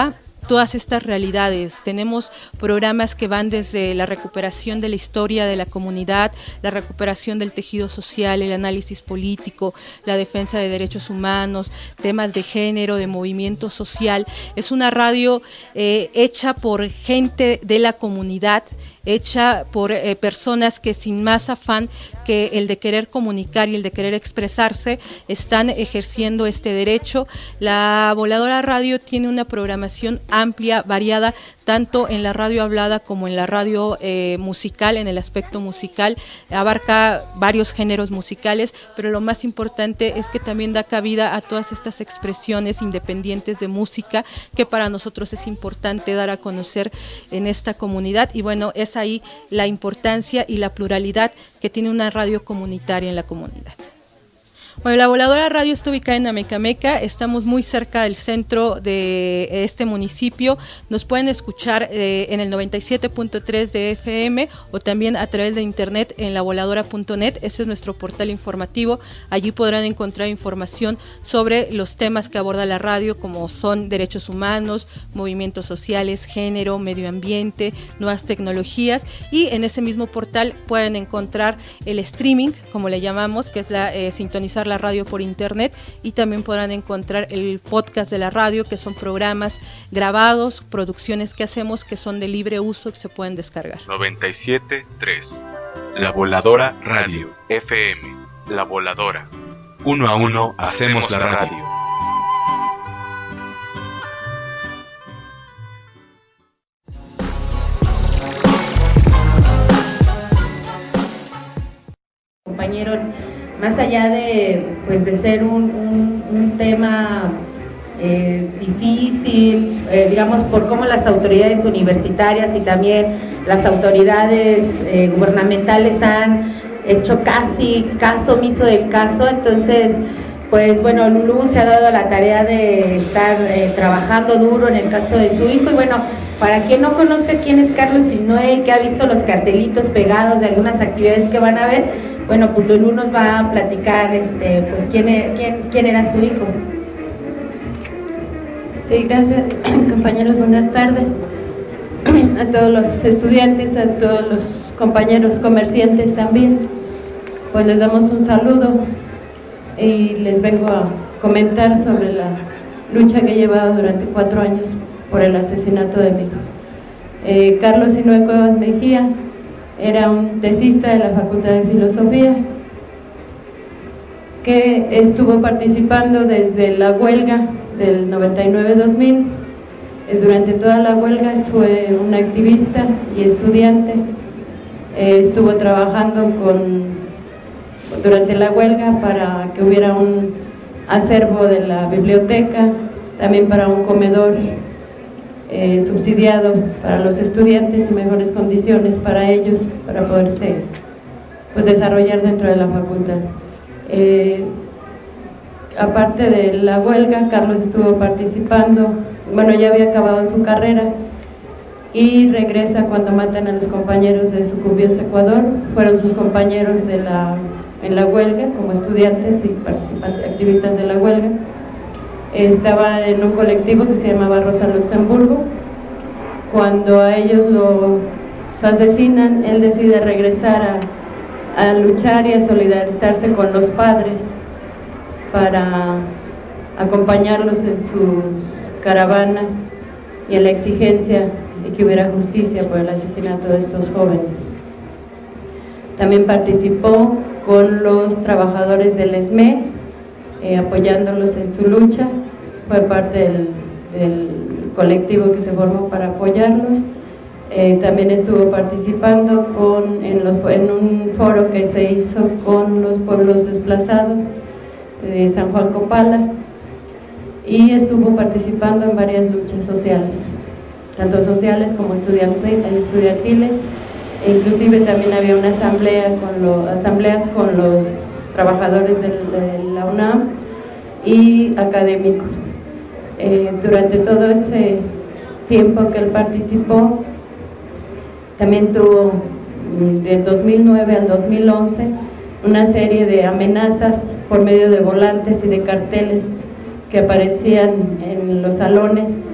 todas estas realidades. Tenemos programas que van desde la recuperación de la historia de la comunidad, la recuperación del tejido social, el análisis político, la defensa de derechos humanos, temas de género, de movimiento social. Es una radio hecha por gente de la comunidad, hecha por personas que sin más afán que el de querer comunicar y el de querer expresarse están ejerciendo este derecho. La Voladora Radio tiene una programación amplia, variada, tanto en la radio hablada como en la radio musical, en el aspecto musical, abarca varios géneros musicales, pero lo más importante es que también da cabida a todas estas expresiones independientes de música que para nosotros es importante dar a conocer en esta comunidad, y bueno, es ahí la importancia y la pluralidad que tiene una radio comunitaria en la comunidad. Bueno, la Voladora Radio está ubicada en Amecameca, estamos muy cerca del centro de este municipio. Nos pueden escuchar en el 97.3 de FM o también a través de internet en lavoladora.net. Ese es nuestro portal informativo. Allí podrán encontrar información sobre los temas que aborda la radio, como son derechos humanos, movimientos sociales, género, medio ambiente, nuevas tecnologías, y en ese mismo portal pueden encontrar el streaming, como le llamamos, que es sintonizar la radio por internet, y también podrán encontrar el podcast de la radio, que son programas grabados, producciones que hacemos que son de libre uso y se pueden descargar. 97.3 La Voladora Radio FM. La Voladora. 1 a 1 hacemos la radio. Compañero, más allá de ser un tema difícil, digamos, por cómo las autoridades universitarias y también las autoridades gubernamentales han hecho casi caso omiso del caso, entonces, pues bueno, Lulú se ha dado la tarea de estar trabajando duro en el caso de su hijo, y bueno, para quien no conozca quién es Carlos Sinue, que ha visto los cartelitos pegados de algunas actividades que van a ver, bueno, pues Lulú nos va a platicar pues quién era su hijo. Sí, gracias, compañeros, buenas tardes a todos los estudiantes, a todos los compañeros comerciantes también. Pues les damos un saludo y les vengo a comentar sobre la lucha que he llevado durante 4 años por el asesinato de mi hijo. Carlos Sinue Cuevas Mejía era un tesista de la Facultad de Filosofía que estuvo participando desde la huelga del 99-2000. Durante toda la huelga fue un activista y estudiante. Estuvo trabajando durante la huelga para que hubiera un acervo de la biblioteca, también para un comedor subsidiado para los estudiantes y mejores condiciones para ellos, para poderse desarrollar dentro de la facultad. Aparte de la huelga, Carlos estuvo participando, bueno, ya había acabado su carrera y regresa cuando matan a los compañeros de Sucumbíos Ecuador. Fueron sus compañeros en la huelga como estudiantes y participantes, activistas de la huelga. Estaba en un colectivo que se llamaba Rosa Luxemburgo. Cuando a ellos los asesinan, él decide regresar a luchar y a solidarizarse con los padres para acompañarlos en sus caravanas y en la exigencia de que hubiera justicia por el asesinato de estos jóvenes. También participó con los trabajadores del ESME, apoyándolos en su lucha. Fue parte del colectivo que se formó para apoyarlos. También estuvo participando en un foro que se hizo con los pueblos desplazados de San Juan Copala, y estuvo participando en varias luchas sociales, tanto sociales como estudiantiles, e inclusive también había una asambleas con los trabajadores de la UNAM y académicos. Durante todo ese tiempo que él participó, también tuvo del 2009 al 2011 una serie de amenazas por medio de volantes y de carteles que aparecían en los salones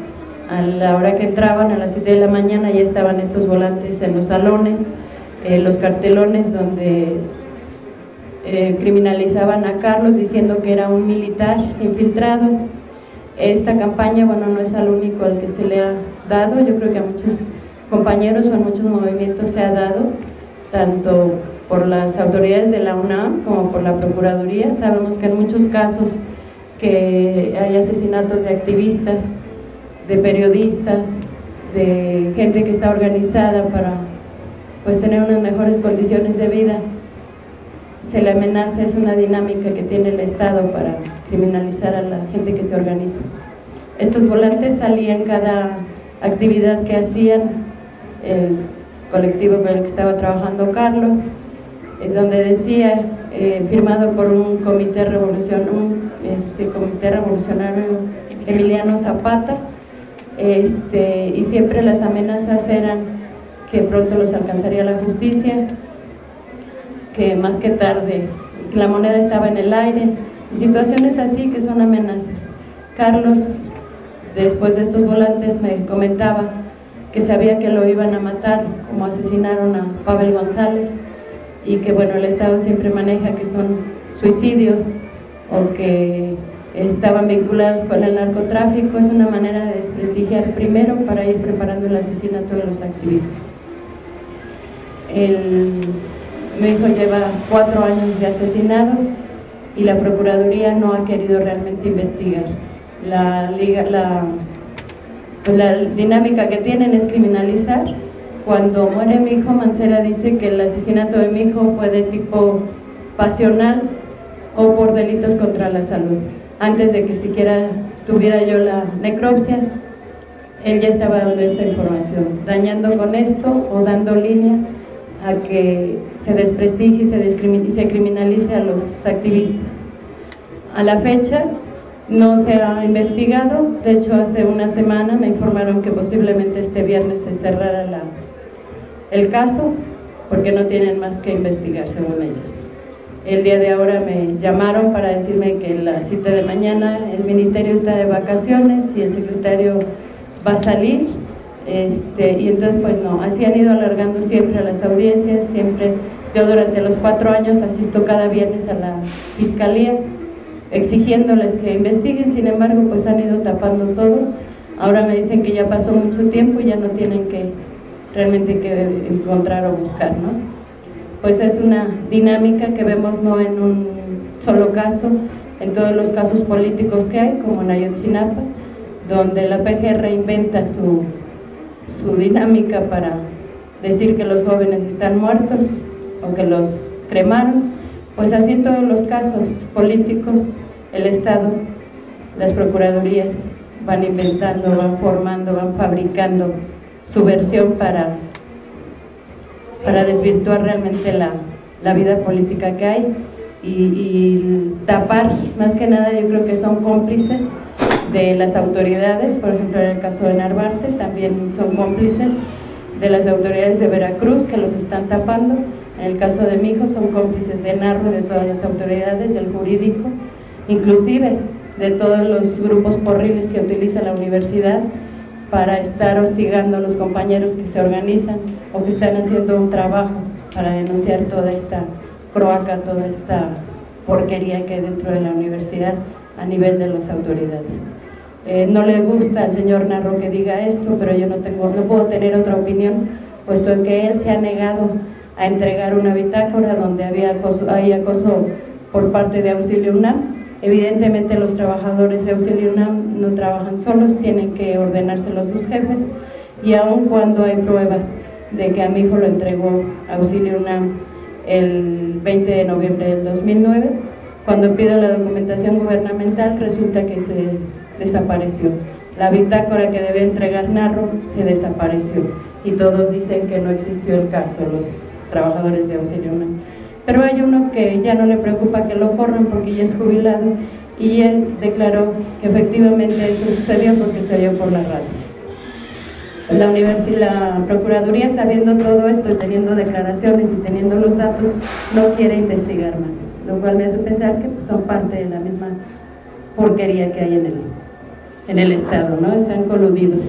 A la hora que entraban, a las 7 de la mañana, ya estaban estos volantes en los salones, los cartelones donde criminalizaban a Carlos diciendo que era un militar infiltrado. Esta campaña, bueno, no es al único al que se le ha dado, yo creo que a muchos compañeros o a muchos movimientos se ha dado, tanto por las autoridades de la UNAM como por la Procuraduría. Sabemos que en muchos casos que hay asesinatos de activistas, de periodistas, de gente que está organizada para pues tener unas mejores condiciones de vida, se le amenaza. Es una dinámica que tiene el Estado para criminalizar a la gente que se organiza. Estos volantes salían cada actividad que hacían el colectivo con el que estaba trabajando Carlos, donde decía, firmado por un comité revolucionario Emiliano Zapata, y siempre las amenazas eran que pronto los alcanzaría la justicia, que más que tarde, que la moneda estaba en el aire, y situaciones así que son amenazas. Carlos, después de estos volantes, me comentaba que sabía que lo iban a matar, como asesinaron a Pavel González, y que bueno, el Estado siempre maneja que son suicidios o que estaban vinculados con el narcotráfico. Es una manera de desprestigiar primero para ir preparando el asesinato de los activistas. Mi hijo lleva 4 años de asesinado y la Procuraduría no ha querido realmente investigar. La dinámica que tienen es criminalizar. Cuando muere mi hijo, Mancera dice que el asesinato de mi hijo fue de tipo pasional o por delitos contra la salud. Antes de que siquiera tuviera yo la necropsia, él ya estaba dando esta información, dañando con esto o dando línea a que se desprestigie y se criminalice a los activistas. A la fecha no se ha investigado. De hecho, hace una semana me informaron que posiblemente este viernes se cerrara el caso porque no tienen más que investigar, según ellos. El día de ahora me llamaron para decirme que la cita de mañana el ministerio está de vacaciones y el secretario va a salir, y entonces pues no, así han ido alargando siempre a las audiencias. Siempre, yo durante los 4 años asisto cada viernes a la fiscalía exigiéndoles que investiguen. Sin embargo, pues han ido tapando todo. Ahora me dicen que ya pasó mucho tiempo y ya no tienen que realmente que encontrar o buscar, ¿no? Pues es una dinámica que vemos no en un solo caso, en todos los casos políticos que hay, como en Ayotzinapa, donde la PGR inventa su dinámica para decir que los jóvenes están muertos o que los cremaron. Pues así en todos los casos políticos, el Estado, las procuradurías van inventando, van formando, van fabricando su versión para desvirtuar realmente la vida política que hay y tapar. Más que nada yo creo que son cómplices de las autoridades. Por ejemplo, en el caso de Narvarte también son cómplices de las autoridades de Veracruz que los están tapando. En el caso de mi hijo son cómplices de Narro, de todas las autoridades, del jurídico, inclusive de todos los grupos porriles que utiliza la universidad para estar hostigando a los compañeros que se organizan o que están haciendo un trabajo para denunciar toda esta croaca, toda esta porquería que hay dentro de la universidad a nivel de las autoridades. No le gusta al señor Narro que diga esto, pero yo no puedo tener otra opinión, puesto que él se ha negado a entregar una bitácora donde hay acoso por parte de Auxilio UNAM. Evidentemente los trabajadores de Auxilio UNAM no trabajan solos, tienen que ordenárselo a sus jefes, y aun cuando hay pruebas de que a mi hijo lo entregó Auxilio UNAM el 20 de noviembre del 2009, cuando pido la documentación gubernamental resulta que se desapareció. La bitácora que debe entregar Narro se desapareció y todos dicen que no existió el caso, los trabajadores de Auxilio UNAM. Pero hay uno que ya no le preocupa que lo corran porque ya es jubilado, y él declaró que efectivamente eso sucedió porque se oyó por la radio. La Procuraduría, sabiendo todo esto, teniendo declaraciones y teniendo los datos, no quiere investigar más, lo cual me hace pensar que son parte de la misma porquería que hay en en el Estado, ¿no? Están coludidos.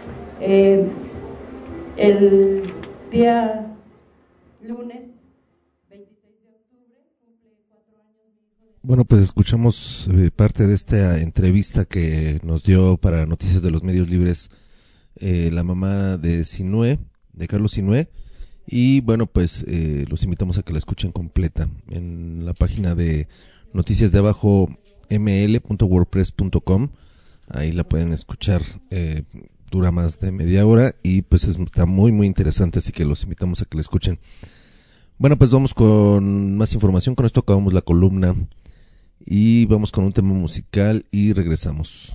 El día lunes 26 de octubre cumple 4 años. Bueno, pues escuchamos parte de esta entrevista que nos dio para Noticias de los Medios Libres la mamá de Sinue, de Carlos Sinue, y bueno, pues los invitamos a que la escuchen completa en la página de Noticias de Abajo ml.wordpress.com. Ahí la pueden escuchar, dura más de media hora y pues está muy muy interesante, así que los invitamos a que la escuchen. Bueno, pues vamos con más información. Con esto acabamos la columna y vamos con un tema musical y regresamos.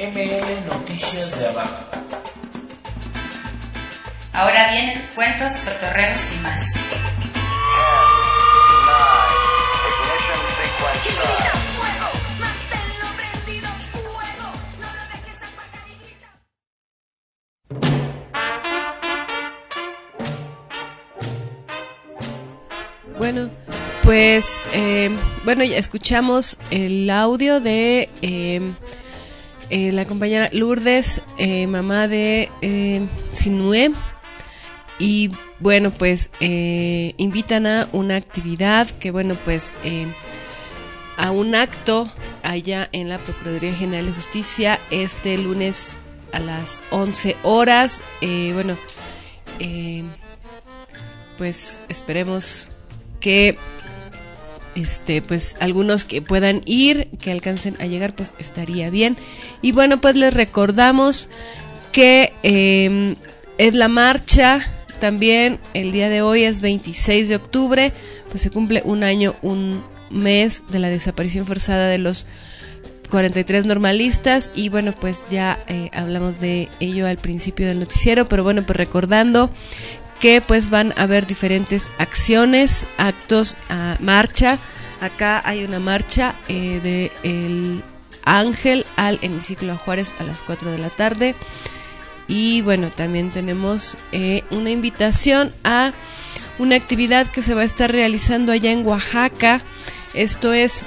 ML Noticias de Abajo. Ahora vienen cuentos, cotorreos y más. Bueno, pues ya escuchamos el audio de la compañera Lourdes, mamá de Sinué, y bueno, pues invitan a una actividad que a un acto allá en la Procuraduría General de Justicia este lunes a las 11 horas. Pues esperemos que pues algunos que puedan ir, que alcancen a llegar, pues estaría bien. Y bueno, pues les recordamos que es la marcha también el día de hoy, es 26 de octubre, pues se cumple un mes de la desaparición forzada de los 43 normalistas, y bueno, pues ya hablamos de ello al principio del noticiero, pero bueno, pues recordando que pues van a haber diferentes acciones, actos, marcha. Acá hay una marcha de el Ángel al hemiciclo a Juárez a las 4 de la tarde. Y bueno, también tenemos una invitación a una actividad que se va a estar realizando allá en Oaxaca. Esto es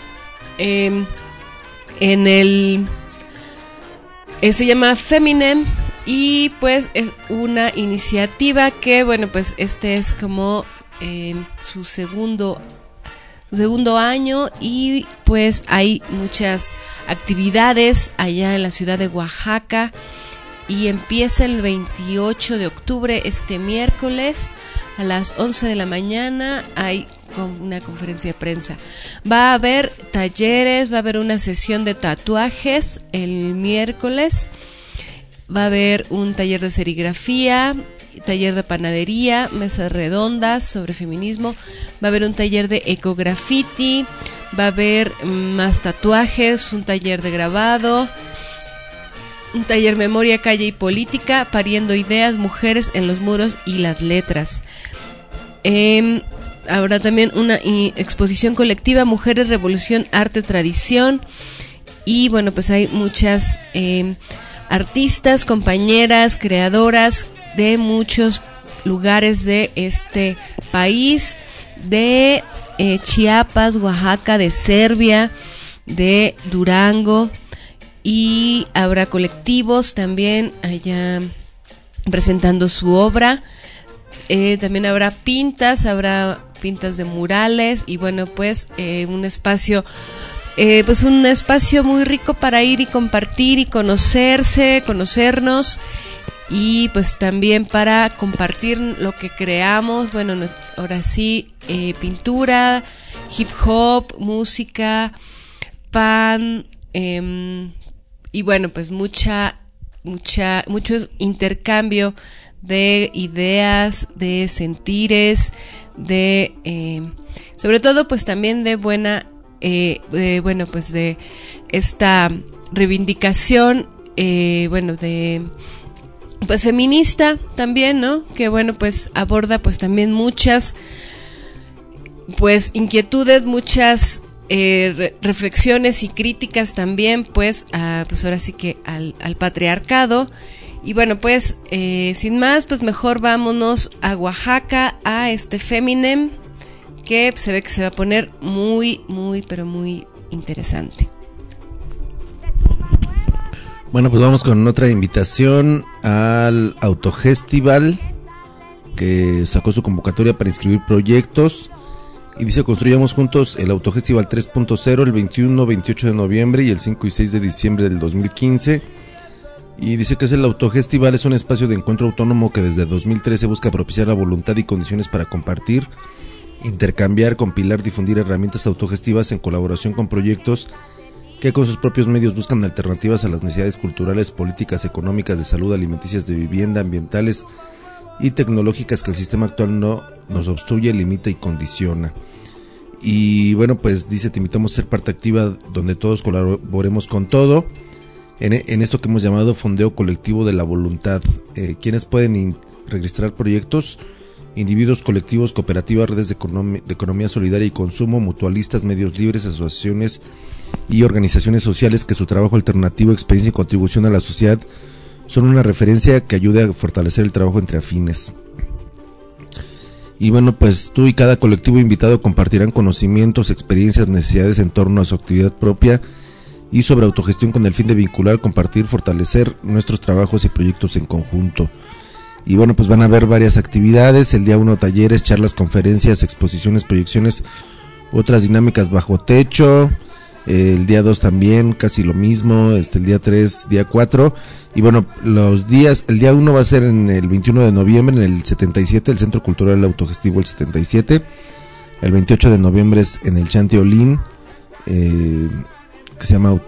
se llama Feminem. Y pues es una iniciativa que, bueno, pues este es como su segundo año, y pues hay muchas actividades allá en la ciudad de Oaxaca, y empieza el 28 de octubre, este miércoles, a las 11 de la mañana. Hay una conferencia de prensa. Va a haber talleres, va a haber una sesión de tatuajes el miércoles. Va a haber un taller de serigrafía, taller de panadería, mesas redondas sobre feminismo. Va a haber un taller de ecografiti, va a haber más tatuajes, un taller de grabado, un taller memoria, calle y política, pariendo ideas, mujeres en los muros y las letras. Habrá también una exposición colectiva, Mujeres, Revolución, Arte, Tradición. Y bueno, pues hay muchas artistas, compañeras, creadoras de muchos lugares de este país, de Chiapas, Oaxaca, de Serbia, de Durango, y habrá colectivos también allá presentando su obra. También habrá pintas de murales, y bueno, pues un espacio muy rico para ir y compartir y conocernos, y pues también para compartir lo que creamos. Bueno, ahora sí, pintura, hip hop, música, pan, y bueno, pues mucho intercambio de ideas, de sentires, sobre todo pues también de de esta reivindicación pues feminista también, ¿no? Que bueno, pues aborda pues también muchas pues inquietudes, muchas reflexiones y críticas también pues ahora sí que al patriarcado. Y bueno, pues sin más, pues mejor vámonos a Oaxaca, a este Feminem, que se ve que se va a poner muy, muy, pero muy interesante. Bueno, pues vamos con otra invitación al Autofestival, que sacó su convocatoria para inscribir proyectos, y dice: construyamos juntos el Autofestival 3.0 el 21, 28 de noviembre y el 5 y 6 de diciembre del 2015. Y dice que el Autofestival es un espacio de encuentro autónomo que desde 2013 busca propiciar la voluntad y condiciones para compartir, intercambiar, compilar, difundir herramientas autogestivas en colaboración con proyectos que con sus propios medios buscan alternativas a las necesidades culturales, políticas, económicas, de salud, alimenticias, de vivienda, ambientales y tecnológicas que el sistema actual no nos obstruye, limita y condiciona. Y bueno, pues dice: te invitamos a ser parte activa donde todos colaboremos con todo. en esto que hemos llamado Fondeo Colectivo de la Voluntad. ¿Quiénes pueden registrar proyectos? Individuos, colectivos, cooperativas, redes de economía solidaria y consumo, mutualistas, medios libres, asociaciones y organizaciones sociales que su trabajo alternativo, experiencia y contribución a la sociedad son una referencia que ayude a fortalecer el trabajo entre afines. Y bueno, pues tú y cada colectivo invitado compartirán conocimientos, experiencias, necesidades en torno a su actividad propia y sobre autogestión con el fin de vincular, compartir, fortalecer nuestros trabajos y proyectos en conjunto. Y bueno, pues van a haber varias actividades, el día 1 talleres, charlas, conferencias, exposiciones, proyecciones, otras dinámicas bajo techo, el día 2 también, casi lo mismo, el día 3, día 4, y bueno, los días, el día 1 va a ser en el 21 de noviembre en el 77, el Centro Cultural Autogestivo el 77, el 28 de noviembre es en el Chanteolín, que se llama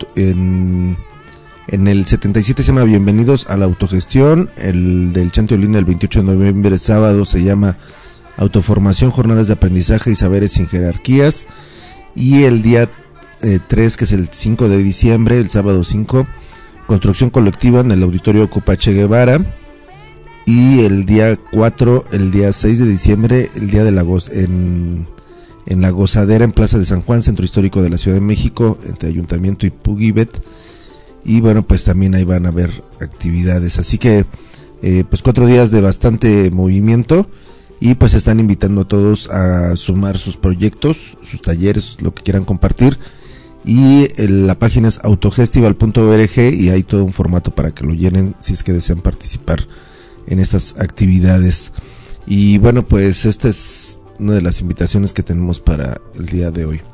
en el 77 se llama Bienvenidos a la Autogestión, el del Chanteolín el 28 de noviembre sábado se llama Autoformación, Jornadas de Aprendizaje y Saberes sin Jerarquías, y el día 3, que es el 5 de diciembre, el sábado 5, Construcción Colectiva en el Auditorio Copa Che Guevara, y el día 4, el día 6 de diciembre, el día de en la Gozadera en Plaza de San Juan, Centro Histórico de la Ciudad de México, entre Ayuntamiento y Pugibet. Y bueno, pues también ahí van a haber actividades, así que pues 4 días de bastante movimiento, y pues están invitando a todos a sumar sus proyectos, sus talleres, lo que quieran compartir, y la página es autogestival.org y hay todo un formato para que lo llenen si es que desean participar en estas actividades. Y bueno, pues esta es una de las invitaciones que tenemos para el día de hoy.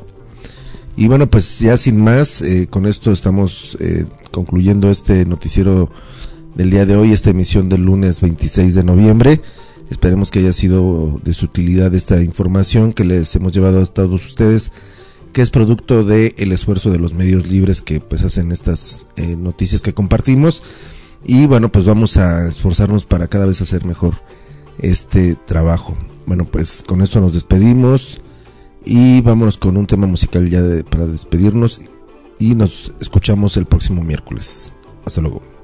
Y bueno, pues ya sin más, con esto estamos concluyendo este noticiero del día de hoy, esta emisión del lunes 26 de noviembre. Esperemos que haya sido de su utilidad esta información que les hemos llevado a todos ustedes, que es producto del esfuerzo de los medios libres que pues hacen estas noticias que compartimos. Y bueno, pues vamos a esforzarnos para cada vez hacer mejor este trabajo. Bueno, pues con esto nos despedimos. Y vámonos con un tema musical ya para despedirnos, y nos escuchamos el próximo miércoles. Hasta luego.